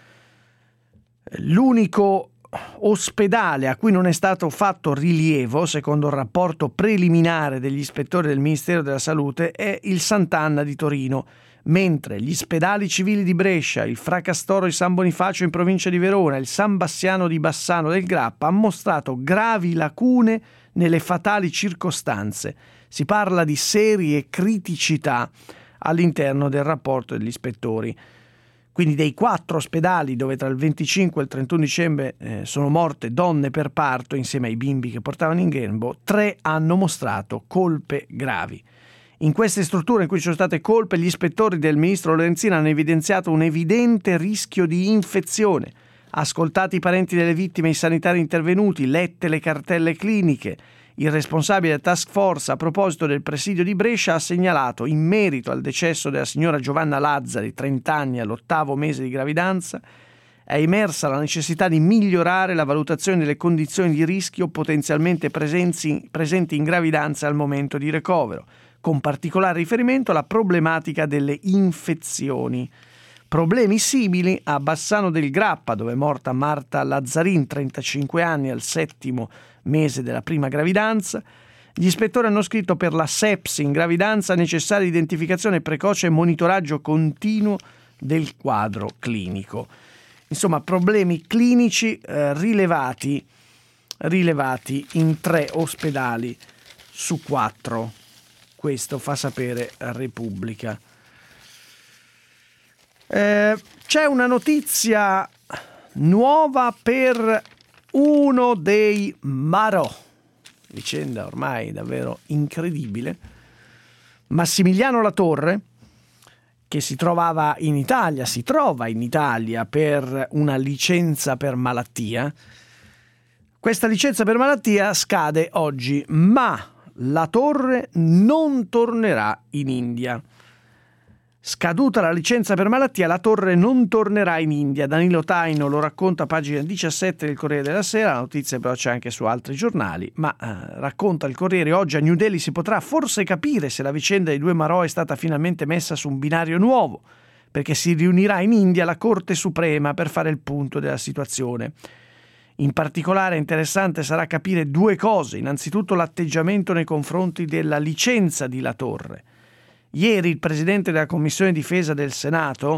L'unico ospedale a cui non è stato fatto rilievo, secondo il rapporto preliminare degli ispettori del Ministero della Salute, è il Sant'Anna di Torino, mentre gli ospedali civili di Brescia, il Fra Castoro di San Bonifacio in provincia di Verona e il San Bassiano di Bassano del Grappa hanno mostrato gravi lacune nelle fatali circostanze. Si parla di serie criticità all'interno del rapporto degli ispettori. Quindi dei 4 ospedali dove tra il 25 e il 31 dicembre sono morte donne per parto insieme ai bimbi che portavano in grembo, 3 hanno mostrato colpe gravi. In queste strutture in cui ci sono state colpe, gli ispettori del ministro Lorenzin hanno evidenziato un evidente rischio di infezione. Ascoltati i parenti delle vittime e i sanitari intervenuti, lette le cartelle cliniche, il responsabile della task force a proposito del presidio di Brescia ha segnalato, in merito al decesso della signora Giovanna Lazzari, 30 anni, all'8º mese di gravidanza, è emersa la necessità di migliorare la valutazione delle condizioni di rischio potenzialmente presenti in gravidanza al momento di ricovero, con particolare riferimento alla problematica delle infezioni. Problemi simili a Bassano del Grappa, dove è morta Marta Lazzarin, 35 anni, al 7º mese della prima gravidanza. Gli ispettori hanno scritto per la sepsi in gravidanza necessaria identificazione precoce e monitoraggio continuo del quadro clinico. Insomma, problemi clinici rilevati in 3 ospedali su 4. Questo fa sapere Repubblica. C'è una notizia nuova per uno dei Marò, vicenda ormai davvero incredibile. Massimiliano Latorre, che si trova in Italia per una licenza per malattia. Questa licenza per malattia scade oggi, ma Latorre non tornerà in India. Scaduta la licenza per malattia, la torre non tornerà in India. Danilo Taino lo racconta a pagina 17 del Corriere della Sera, la notizia però c'è anche su altri giornali, ma racconta il Corriere: oggi a New Delhi si potrà forse capire se la vicenda dei due Marò è stata finalmente messa su un binario nuovo, perché si riunirà in India la Corte Suprema per fare il punto della situazione. In particolare interessante sarà capire due cose: innanzitutto l'atteggiamento nei confronti della licenza di La Torre. Ieri il presidente della Commissione Difesa del Senato,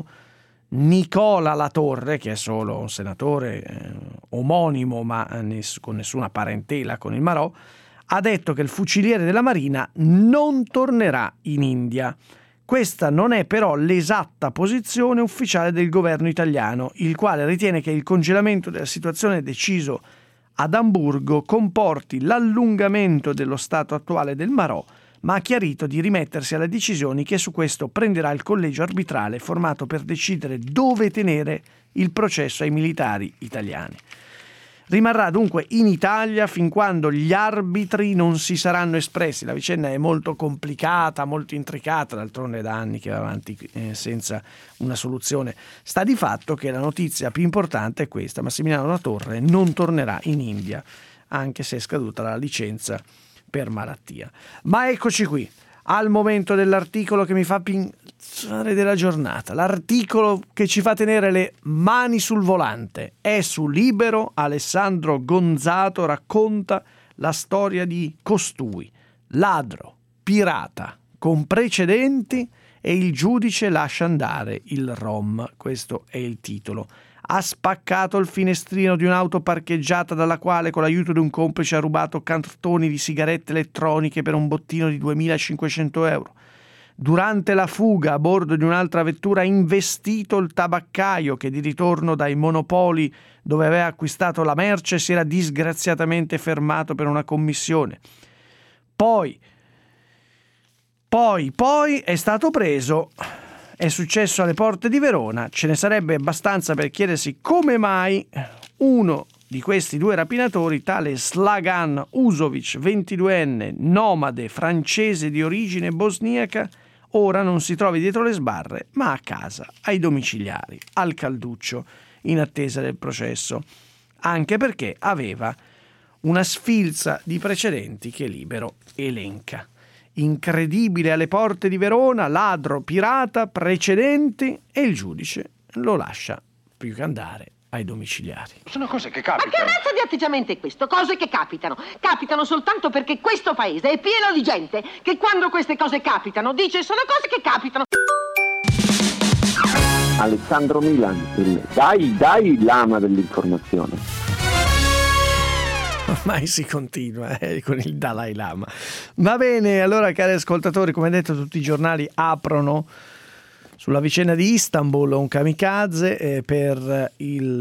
Nicola La Torre, che è solo un senatore omonimo ma con nessuna parentela con il Marò, ha detto che il fuciliere della Marina non tornerà in India. Questa non è però l'esatta posizione ufficiale del governo italiano, il quale ritiene che il congelamento della situazione deciso ad Amburgo comporti l'allungamento dello stato attuale del Marò, ma ha chiarito di rimettersi alle decisioni che su questo prenderà il collegio arbitrale formato per decidere dove tenere il processo ai militari italiani. Rimarrà dunque in Italia fin quando gli arbitri non si saranno espressi. La vicenda è molto complicata, molto intricata, d'altronde da anni che va avanti senza una soluzione. Sta di fatto che la notizia più importante è questa: Massimiliano La Torre non tornerà in India, anche se è scaduta la licenza per malattia. Ma eccoci qui al momento dell'articolo che mi fa pensare della giornata, l'articolo che ci fa tenere le mani sul volante. È su Libero. Alessandro Gonzato racconta la storia di costui, ladro, pirata, con precedenti, e il giudice lascia andare il rom. Questo è il titolo. Ha spaccato il finestrino di un'auto parcheggiata, dalla quale con l'aiuto di un complice ha rubato cartoni di sigarette elettroniche per un bottino di 2.500 euro. Durante la fuga a bordo di un'altra vettura ha investito il tabaccaio che, di ritorno dai monopoli dove aveva acquistato la merce, si era disgraziatamente fermato per una commissione. Poi è stato preso. È successo alle porte di Verona. Ce ne sarebbe abbastanza per chiedersi come mai uno di questi due rapinatori, tale Slagan Usovic, 22enne, nomade francese di origine bosniaca, ora non si trovi dietro le sbarre, ma a casa, ai domiciliari, al Calduccio, in attesa del processo, anche perché aveva una sfilza di precedenti che Libero elenca. Incredibile alle porte di Verona, ladro, pirata, precedenti, e il giudice lo lascia più che andare ai domiciliari. Sono cose che capitano. Ma che razza di atteggiamento è questo? Cose che capitano. Capitano soltanto perché questo paese è pieno di gente che quando queste cose capitano dice sono cose che capitano. Alessandro Milan, dai lama dell'informazione. Ormai si continua con il Dalai Lama. Va bene, allora cari ascoltatori, come detto tutti i giornali aprono sulla vicenda di Istanbul, un kamikaze per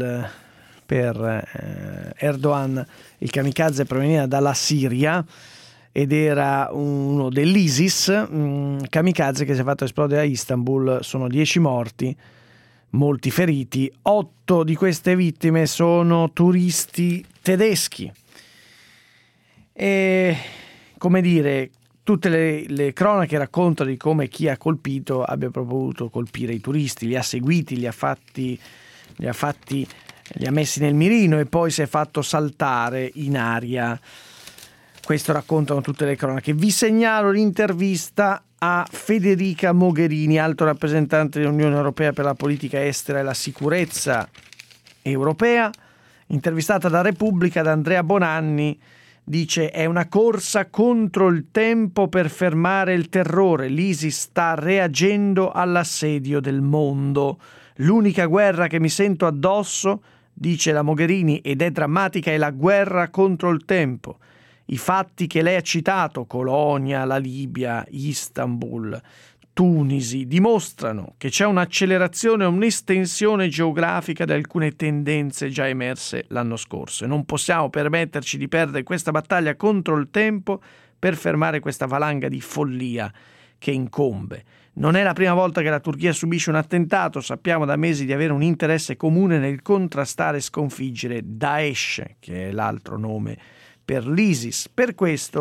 Erdogan. Il kamikaze proveniva dalla Siria ed era uno dell'ISIS, un kamikaze che si è fatto esplodere a Istanbul. Sono 10 morti, molti feriti. 8 di queste vittime sono turisti tedeschi. E, come dire, tutte le cronache raccontano di come chi ha colpito abbia proprio voluto colpire i turisti, li ha seguiti, li ha messi nel mirino e poi si è fatto saltare in aria. Questo raccontano tutte le cronache. Vi segnalo l'intervista a Federica Mogherini, alto rappresentante dell'Unione Europea per la politica estera e la sicurezza europea, intervistata da Repubblica da Andrea Bonanni. Dice: è una corsa contro il tempo per fermare il terrore. L'ISIS sta reagendo all'assedio del mondo. L'unica guerra che mi sento addosso, dice la Mogherini, ed è drammatica, è la guerra contro il tempo. I fatti che lei ha citato, Colonia, la Libia, Istanbul, Tunisi, dimostrano che c'è un'accelerazione e un'estensione geografica di alcune tendenze già emerse l'anno scorso e non possiamo permetterci di perdere questa battaglia contro il tempo per fermare questa valanga di follia che incombe. Non è la prima volta che la Turchia subisce un attentato, sappiamo da mesi di avere un interesse comune nel contrastare e sconfiggere Daesh, che è l'altro nome per l'ISIS. Per questo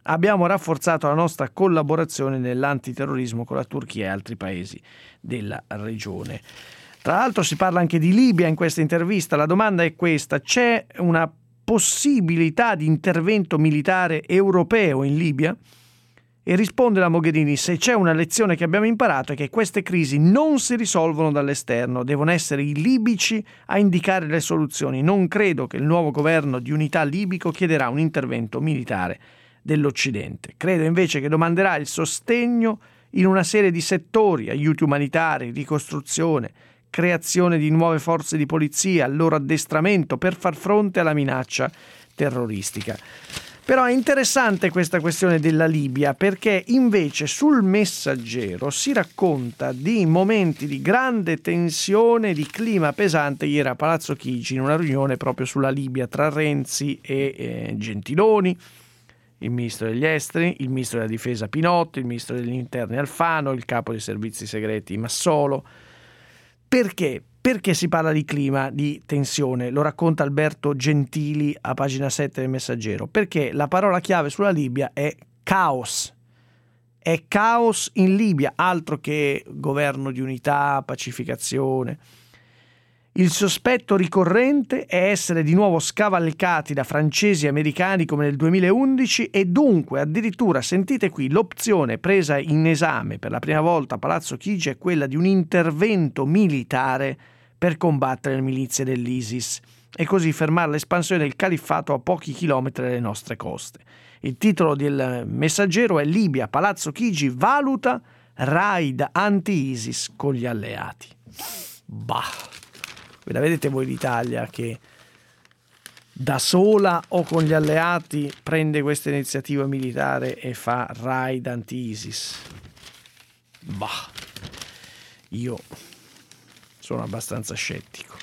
abbiamo rafforzato la nostra collaborazione nell'antiterrorismo con la Turchia e altri paesi della regione. Tra l'altro si parla anche di Libia in questa intervista. La domanda è questa: c'è una possibilità di intervento militare europeo in Libia? E risponde la Mogherini: se c'è una lezione che abbiamo imparato è che queste crisi non si risolvono dall'esterno, devono essere i libici a indicare le soluzioni. Non credo che il nuovo governo di unità libico chiederà un intervento militare dell'Occidente. Credo invece che domanderà il sostegno in una serie di settori: aiuti umanitari, ricostruzione, creazione di nuove forze di polizia, il loro addestramento per far fronte alla minaccia terroristica. Però è interessante questa questione della Libia, perché invece sul Messaggero si racconta di momenti di grande tensione, di clima pesante ieri a Palazzo Chigi, in una riunione proprio sulla Libia tra Renzi e Gentiloni, il ministro degli esteri, il ministro della difesa Pinotti, il ministro degli interni Alfano, il capo dei servizi segreti Massolo. Perché? Perché si parla di clima, di tensione? Lo racconta Alberto Gentili a pagina 7 del Messaggero. Perché la parola chiave sulla Libia è caos. È caos in Libia, altro che governo di unità, pacificazione. Il sospetto ricorrente è essere di nuovo scavalcati da francesi e americani come nel 2011 e dunque addirittura, sentite qui, l'opzione presa in esame per la prima volta a Palazzo Chigi è quella di un intervento militare per combattere le milizie dell'ISIS e così fermare l'espansione del califfato a pochi chilometri dalle nostre coste. Il titolo del Messaggero è: Libia, Palazzo Chigi valuta raid anti-ISIS con gli alleati. Bah! Ve la vedete voi l'Italia che da sola o con gli alleati prende questa iniziativa militare e fa raid anti-ISIS? Bah, io sono abbastanza scettico.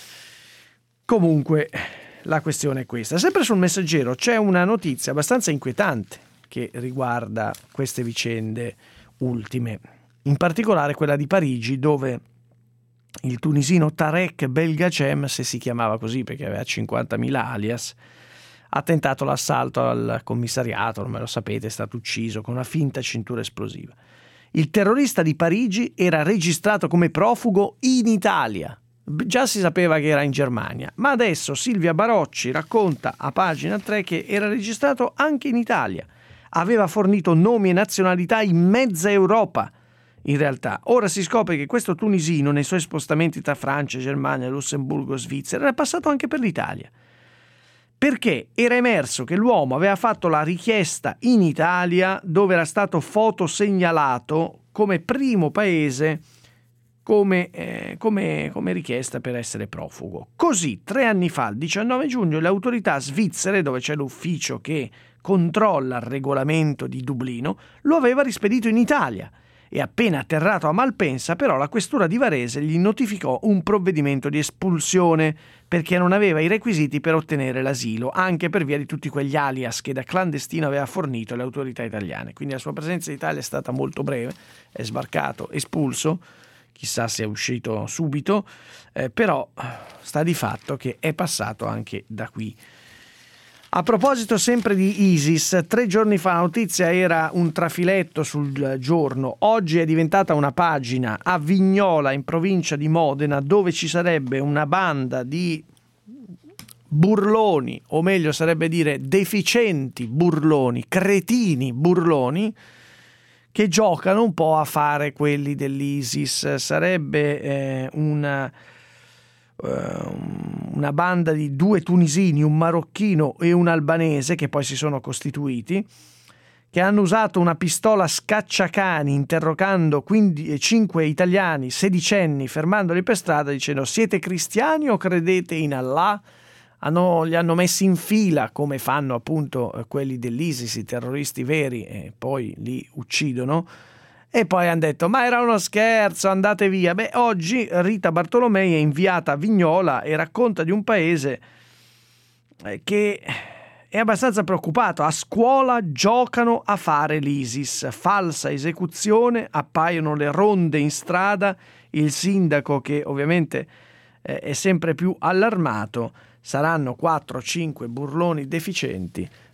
Comunque la questione è questa. Sempre sul Messaggero c'è una notizia abbastanza inquietante che riguarda queste vicende ultime, in particolare quella di Parigi, dove il tunisino Tarek Belgacem, se si chiamava così perché aveva 50.000 alias, ha tentato l'assalto al commissariato, ormai lo sapete, è stato ucciso con una finta cintura esplosiva. Il terrorista di Parigi era registrato come profugo in Italia. Già si sapeva che era in Germania, ma adesso Silvia Barocci racconta a pagina 3 che era registrato anche in Italia. Aveva fornito nomi e nazionalità in mezza Europa. In realtà, ora si scopre che questo tunisino, nei suoi spostamenti tra Francia, Germania, Lussemburgo, Svizzera, era passato anche per l'Italia. Perché era emerso che l'uomo aveva fatto la richiesta in Italia, dove era stato fotosegnalato come primo paese come richiesta per essere profugo. Così, 3 anni fa, il 19 giugno, le autorità svizzere, dove c'è l'ufficio che controlla il regolamento di Dublino, lo aveva rispedito in Italia. E appena atterrato a Malpensa, però, la questura di Varese gli notificò un provvedimento di espulsione perché non aveva i requisiti per ottenere l'asilo, anche per via di tutti quegli alias che da clandestino aveva fornito alle autorità italiane. Quindi la sua presenza in Italia è stata molto breve, è sbarcato, espulso, chissà se è uscito subito, però sta di fatto che è passato anche da qui. A proposito sempre di ISIS, 3 giorni fa la notizia era un trafiletto sul Giorno, oggi è diventata una pagina a Vignola in provincia di Modena, dove ci sarebbe una banda di burloni, o meglio sarebbe dire deficienti burloni, cretini burloni, che giocano un po' a fare quelli dell'ISIS. Sarebbe una banda di 2 tunisini, un marocchino e un albanese, che poi si sono costituiti, che hanno usato una pistola scacciacani interrogando 5 italiani sedicenni, fermandoli per strada dicendo: siete cristiani o credete in Allah? Li hanno messi in fila, come fanno appunto quelli dell'ISIS, i terroristi veri, e poi li uccidono. E poi hanno detto: ma era uno scherzo, andate via. Beh, oggi Rita Bartolomei è inviata a Vignola e racconta di un paese che è abbastanza preoccupato. A scuola giocano a fare l'ISIS, falsa esecuzione, appaiono le ronde in strada, il sindaco, che ovviamente è sempre più allarmato, saranno 4-5 burloni deficienti,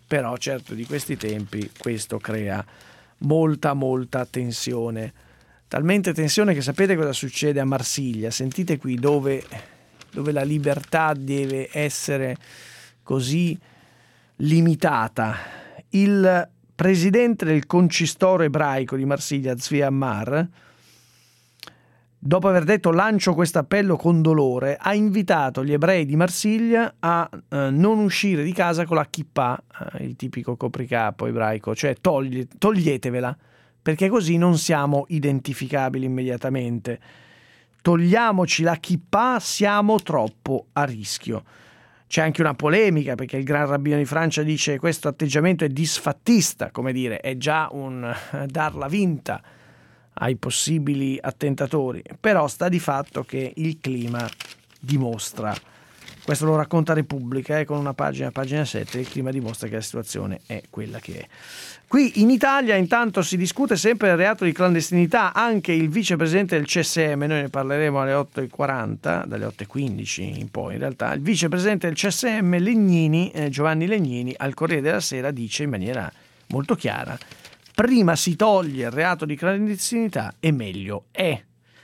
però certo di questi tempi questo crea molta tensione, talmente tensione che sapete cosa succede a Marsiglia, sentite qui dove la libertà deve essere così limitata. Il presidente del concistoro ebraico di Marsiglia, Zvi Ammar, dopo aver detto lancio questo appello con dolore, ha invitato gli ebrei di Marsiglia a non uscire di casa con la kippah, il tipico copricapo ebraico, cioè toglietevela, perché così non siamo identificabili immediatamente. Togliamoci la kippah, siamo troppo a rischio. C'è anche una polemica, perché il Gran Rabbino di Francia dice che questo atteggiamento è disfattista, come dire, è già un darla vinta ai possibili attentatori, però sta di fatto che il clima dimostra, questo lo racconta Repubblica con una pagina 7, il clima dimostra che la situazione è quella che è. Qui in Italia intanto si discute sempre del reato di clandestinità, anche il vicepresidente del CSM, noi ne parleremo alle 8.40, dalle 8.15 in poi in realtà, il vicepresidente del CSM Legnini, Giovanni Legnini, al Corriere della Sera dice in maniera molto chiara: prima si toglie il reato di clandestinità e meglio è.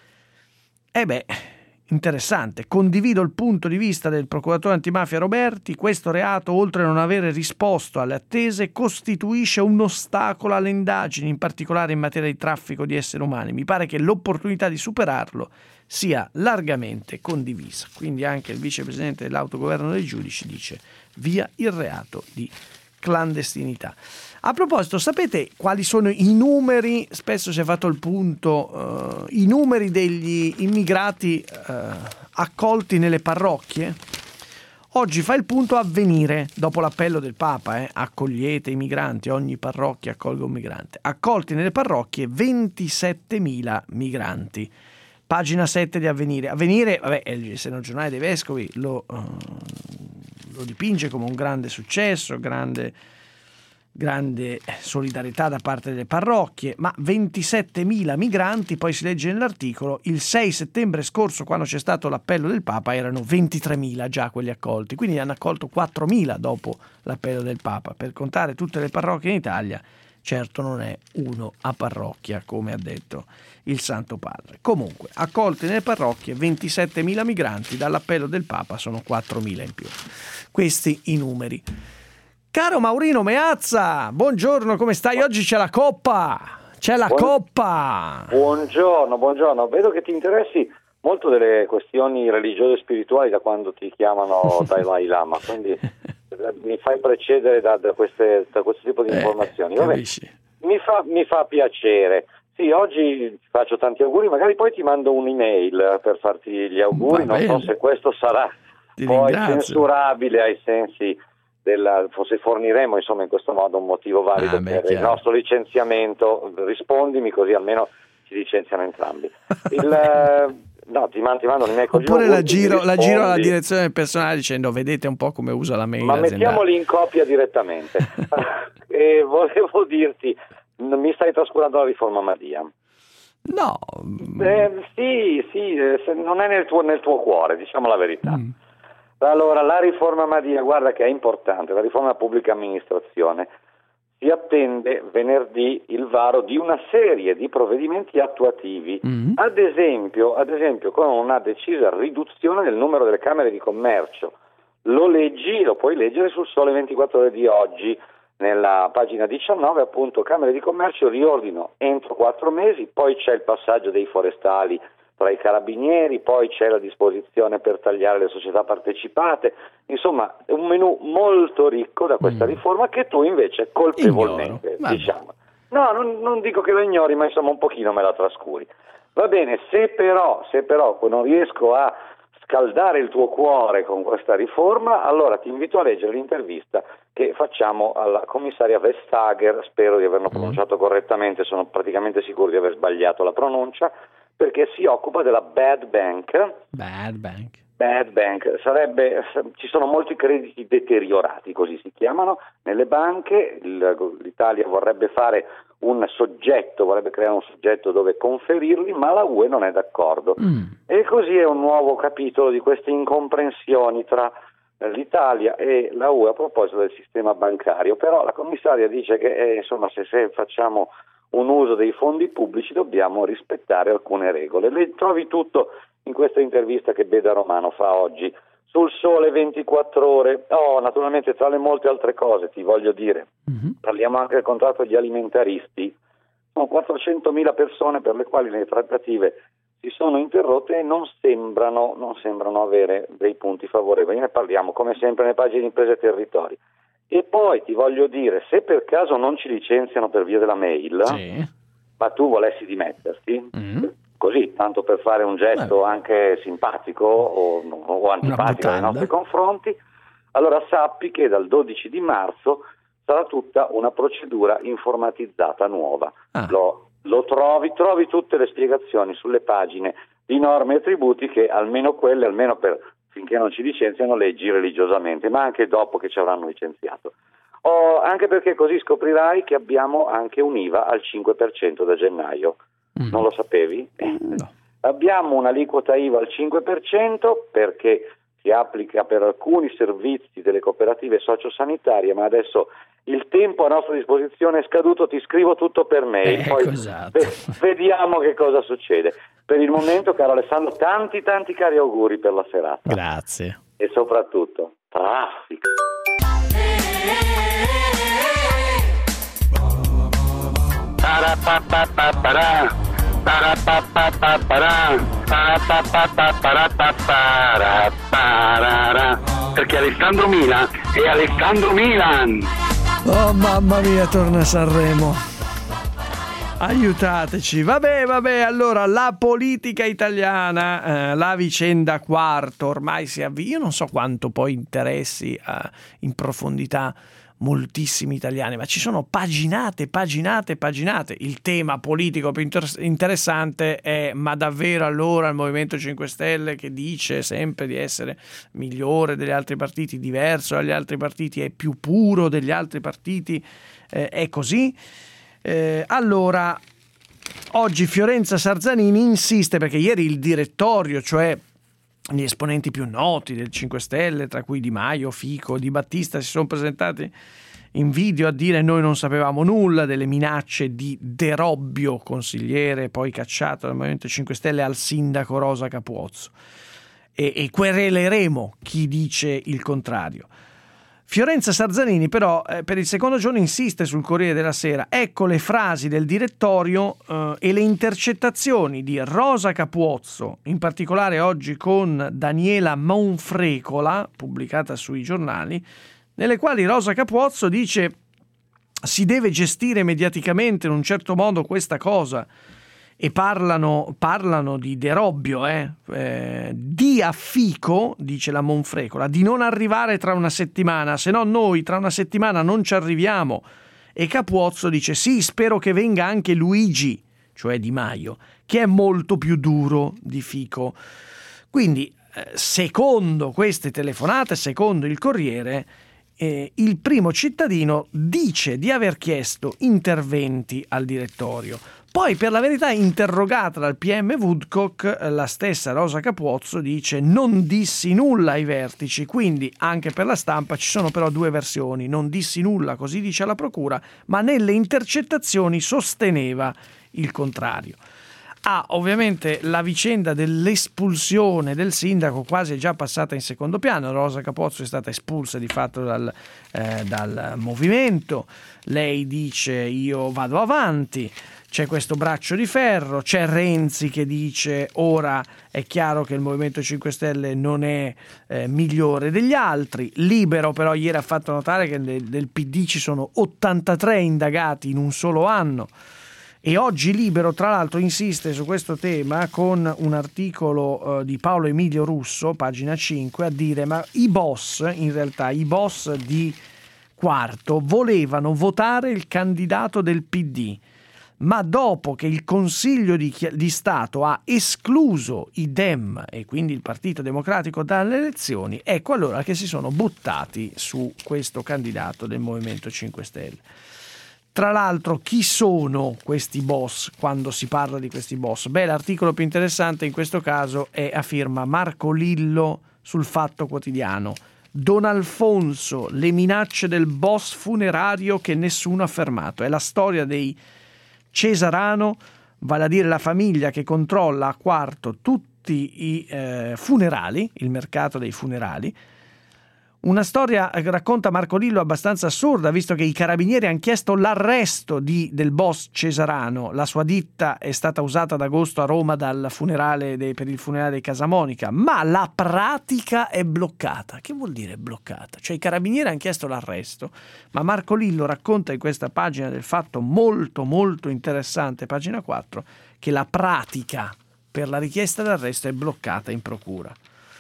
Interessante. Condivido il punto di vista del procuratore antimafia Roberti. Questo reato, oltre a non avere risposto alle attese, costituisce un ostacolo alle indagini, in particolare in materia di traffico di esseri umani. Mi pare che l'opportunità di superarlo sia largamente condivisa. Quindi anche il vicepresidente dell'autogoverno dei giudici dice via il reato di clandestinità. A proposito, sapete quali sono i numeri, spesso si è fatto il punto, i numeri degli immigrati accolti nelle parrocchie? Oggi fa il punto Avvenire, dopo l'appello del Papa, accogliete i migranti, ogni parrocchia accolga un migrante. Accolti nelle parrocchie 27.000 migranti. Pagina 7 di Avvenire. Avvenire, vabbè, se non il giornale dei vescovi lo dipinge come un grande successo, grande solidarietà da parte delle parrocchie, ma 27.000 migranti, poi si legge nell'articolo, il 6 settembre scorso, quando c'è stato l'appello del Papa, erano 23.000 già quelli accolti, quindi hanno accolto 4.000 dopo l'appello del Papa. Per contare tutte le parrocchie in Italia, certo non è uno a parrocchia, come ha detto il Santo Padre. Comunque, accolti nelle parrocchie 27.000 migranti, dall'appello del Papa sono 4.000 in più. Questi i numeri. Caro Maurino Meazza, buongiorno, come stai? Oggi c'è la Coppa, Coppa! Buongiorno, vedo che ti interessi molto delle questioni religiose e spirituali da quando ti chiamano Dalai Lama, quindi mi fai precedere da questo tipo di informazioni. Vabbè, mi fa piacere. Sì, oggi ti faccio tanti auguri, magari poi ti mando un'email per farti gli auguri, non so se questo sarà poi censurabile ai sensi se forniremo insomma in questo modo un motivo valido per il nostro licenziamento, rispondimi così almeno ci licenziano entrambi. No, ti mando un'email così. Oppure la giro alla direzione del personale dicendo vedete un po' come usa la mail. Ma mettiamoli in copia direttamente. E volevo dirti, mi stai trascurando la riforma Madia? No. Sì, non è nel tuo cuore, diciamo la verità. Allora, la riforma Madia, guarda che è importante, la riforma della pubblica amministrazione. Si attende venerdì il varo di una serie di provvedimenti attuativi, ad esempio con una decisa riduzione del numero delle camere di commercio. Lo puoi leggere sul Sole 24 Ore di oggi, nella pagina 19, appunto, camere di commercio, riordino entro 4 mesi, poi c'è il passaggio dei forestali tra i carabinieri, poi c'è la disposizione per tagliare le società partecipate, insomma è un menù molto ricco da questa riforma che tu invece colpevolmente diciamo. No, non dico che lo ignori, ma insomma un pochino me la trascuri. Va bene, se però non riesco a scaldare il tuo cuore con questa riforma, allora ti invito a leggere l'intervista che facciamo alla commissaria Vestager, spero di averlo pronunciato correttamente, sono praticamente sicuro di aver sbagliato la pronuncia, perché si occupa della Bad Bank. Ci sono molti crediti deteriorati, così si chiamano, nelle banche. L'Italia vorrebbe creare un soggetto dove conferirli, ma la UE non è d'accordo. E così è un nuovo capitolo di queste incomprensioni tra l'Italia e la UE a proposito del sistema bancario, però la commissaria dice che insomma se facciamo un uso dei fondi pubblici dobbiamo rispettare alcune regole. Le trovi tutto in questa intervista che Beda Romano fa oggi sul Sole 24 Ore. Naturalmente tra le molte altre cose ti voglio dire, parliamo anche del contratto degli alimentaristi. Sono 400.000 persone per le quali le trattative si sono interrotte e non sembrano avere dei punti favorevoli. Ne parliamo come sempre nelle pagine di Imprese e Territori. E poi ti voglio dire, se per caso non ci licenziano per via della mail, ma tu volessi dimetterti, così, tanto per fare un gesto anche simpatico o antipatico nei nostri confronti, allora sappi che dal 12 di marzo sarà tutta una procedura informatizzata nuova. Lo trovi tutte le spiegazioni sulle pagine di norme e tributi, che almeno finché non ci licenziano leggi religiosamente, ma anche dopo che ci avranno licenziato. Anche perché così scoprirai che abbiamo anche un'IVA al 5% da gennaio. Non lo sapevi? No. Abbiamo un'aliquota IVA al 5% perché si applica per alcuni servizi delle cooperative sociosanitarie, ma adesso il tempo a nostra disposizione è scaduto, ti scrivo tutto per mail, poi vediamo che cosa succede. Per il momento, caro Alessandro, tanti cari auguri per la serata. Grazie. E soprattutto, traffico. Perché Alessandro Milan è Alessandro Milan. Oh mamma mia, torna Sanremo. Aiutateci. Vabbè, allora la politica italiana, la vicenda Quarto ormai si avvia. Io non so quanto poi interessi in profondità moltissimi italiani, ma ci sono paginate. Il tema politico più interessante è: ma davvero allora il Movimento 5 Stelle, che dice sempre di essere migliore degli altri partiti, diverso dagli altri partiti, è più puro degli altri partiti, è così? Allora oggi Fiorenza Sarzanini insiste, perché ieri il direttorio, cioè gli esponenti più noti del 5 Stelle, tra cui Di Maio, Fico, Di Battista, si sono presentati in video a dire: noi non sapevamo nulla delle minacce di De Robbio, consigliere poi cacciato dal Movimento 5 Stelle, al sindaco Rosa Capuzzo, e quereleremo chi dice il contrario. Fiorenza Sarzanini però per il secondo giorno insiste sul Corriere della Sera. Ecco le frasi del direttorio e le intercettazioni di Rosa Capuzzo, in particolare oggi con Daniela Monfrecola, pubblicata sui giornali, nelle quali Rosa Capuzzo dice: si deve gestire mediaticamente in un certo modo questa cosa, e parlano di De Robbio, di a Fico, dice la Monfrecola, di non arrivare tra una settimana, se no noi tra una settimana non ci arriviamo. E Capuzzo dice: sì, spero che venga anche Luigi, cioè Di Maio, che è molto più duro di Fico. Quindi secondo queste telefonate, secondo il Corriere, il primo cittadino dice di aver chiesto interventi al direttorio. Poi, per la verità, interrogata dal PM Woodcock, la stessa Rosa Capuzzo dice: non dissi nulla ai vertici. Quindi anche per la stampa ci sono però due versioni: non dissi nulla, così dice la procura, ma nelle intercettazioni sosteneva il contrario. Ovviamente la vicenda dell'espulsione del sindaco quasi è già passata in secondo piano. Rosa Capuzzo è stata espulsa di fatto dal movimento. Lei dice: io vado avanti. C'è questo braccio di ferro, c'è Renzi che dice: ora è chiaro che il Movimento 5 Stelle non è migliore degli altri. Libero però ieri ha fatto notare che del PD ci sono 83 indagati in un solo anno. E oggi Libero, tra l'altro, insiste su questo tema con un articolo di Paolo Emilio Russo, pagina 5, a dire: ma i boss di Quarto volevano votare il candidato del PD, ma dopo che il Consiglio di Stato ha escluso i Dem e quindi il Partito Democratico dalle elezioni, ecco allora che si sono buttati su questo candidato del Movimento 5 Stelle. Tra l'altro, chi sono questi boss quando si parla di questi boss? L'articolo più interessante in questo caso è a firma Marco Lillo sul Fatto Quotidiano. Don Alfonso, le minacce del boss funerario che nessuno ha fermato. È la storia dei Cesarano, vale a dire la famiglia che controlla a Quarto tutti i funerali, il mercato dei funerali. Una storia, racconta Marco Lillo, abbastanza assurda, visto che i carabinieri hanno chiesto l'arresto del boss Cesarano. La sua ditta è stata usata ad agosto a Roma per il funerale dei Casamonica, ma la pratica è bloccata. Che vuol dire bloccata? Cioè i carabinieri hanno chiesto l'arresto, ma Marco Lillo racconta in questa pagina del Fatto molto molto interessante, pagina 4, che la pratica per la richiesta d'arresto è bloccata in procura.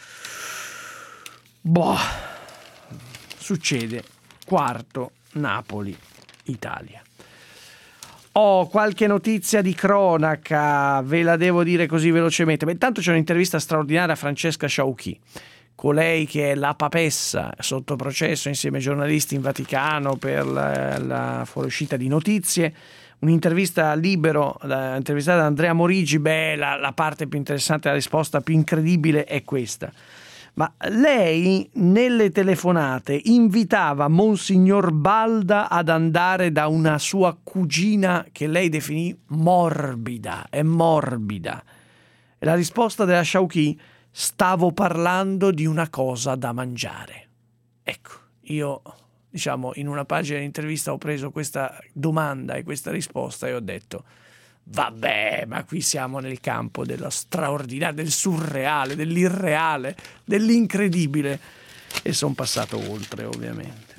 Boh. Succede. Quarto, Napoli, Italia. Ho qualche notizia di cronaca, ve la devo dire così velocemente. Intanto c'è un'intervista straordinaria a Francesca Sciauchi, colei che è la papessa sotto processo insieme ai giornalisti in Vaticano per la fuoriuscita di notizie. Un'intervista a Libero, intervistata da Andrea Morigi. La parte più interessante, la risposta più incredibile è questa. Ma lei nelle telefonate invitava Monsignor Balda ad andare da una sua cugina che lei definì morbida, è morbida. E la risposta della Sciauchi: stavo parlando di una cosa da mangiare. Ecco, io in una pagina di intervista ho preso questa domanda e questa risposta e ho detto: vabbè, ma qui siamo nel campo dello straordinario, del surreale, dell'irreale, dell'incredibile, e sono passato oltre, ovviamente.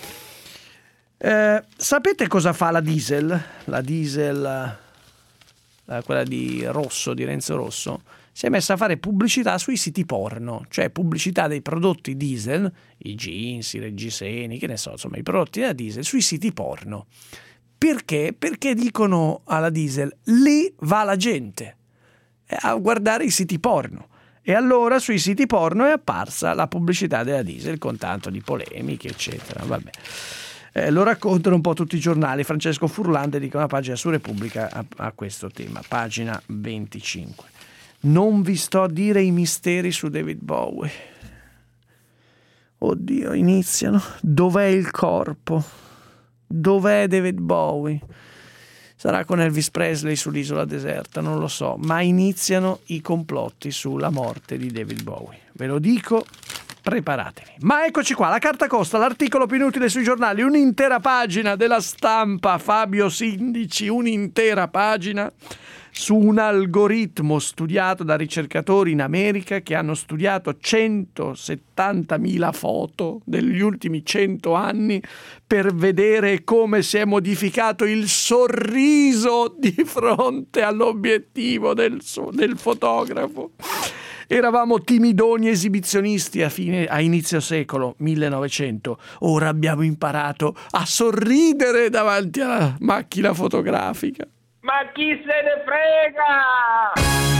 Sapete cosa fa la Diesel? La Diesel, quella di Rosso, di Renzo Rosso, si è messa a fare pubblicità sui siti porno, cioè pubblicità dei prodotti Diesel, i jeans, i reggiseni, che ne so, insomma, i prodotti da Diesel sui siti porno. Perché? Perché dicono alla Diesel: lì va la gente a guardare i siti porno. E allora sui siti porno è apparsa la pubblicità della Diesel con tanto di polemiche, eccetera. Vabbè. Lo raccontano un po' tutti i giornali. Francesco Furlan dedica una pagina su Repubblica a questo tema, pagina 25. Non vi sto a dire i misteri su David Bowie. Oddio, iniziano. Dov'è il corpo? Dov'è David Bowie? Sarà con Elvis Presley sull'isola deserta, non lo so, ma iniziano i complotti sulla morte di David Bowie. Ve lo dico, preparatevi. Ma eccoci qua, la carta costa, l'articolo più inutile sui giornali, un'intera pagina della Stampa, Fabio Sindici, un'intera pagina su un algoritmo studiato da ricercatori in America che hanno studiato 170.000 foto degli ultimi 100 anni per vedere come si è modificato il sorriso di fronte all'obiettivo del fotografo. Eravamo timidoni esibizionisti a inizio secolo 1900, ora abbiamo imparato a sorridere davanti alla macchina fotografica. Ma chi se ne frega?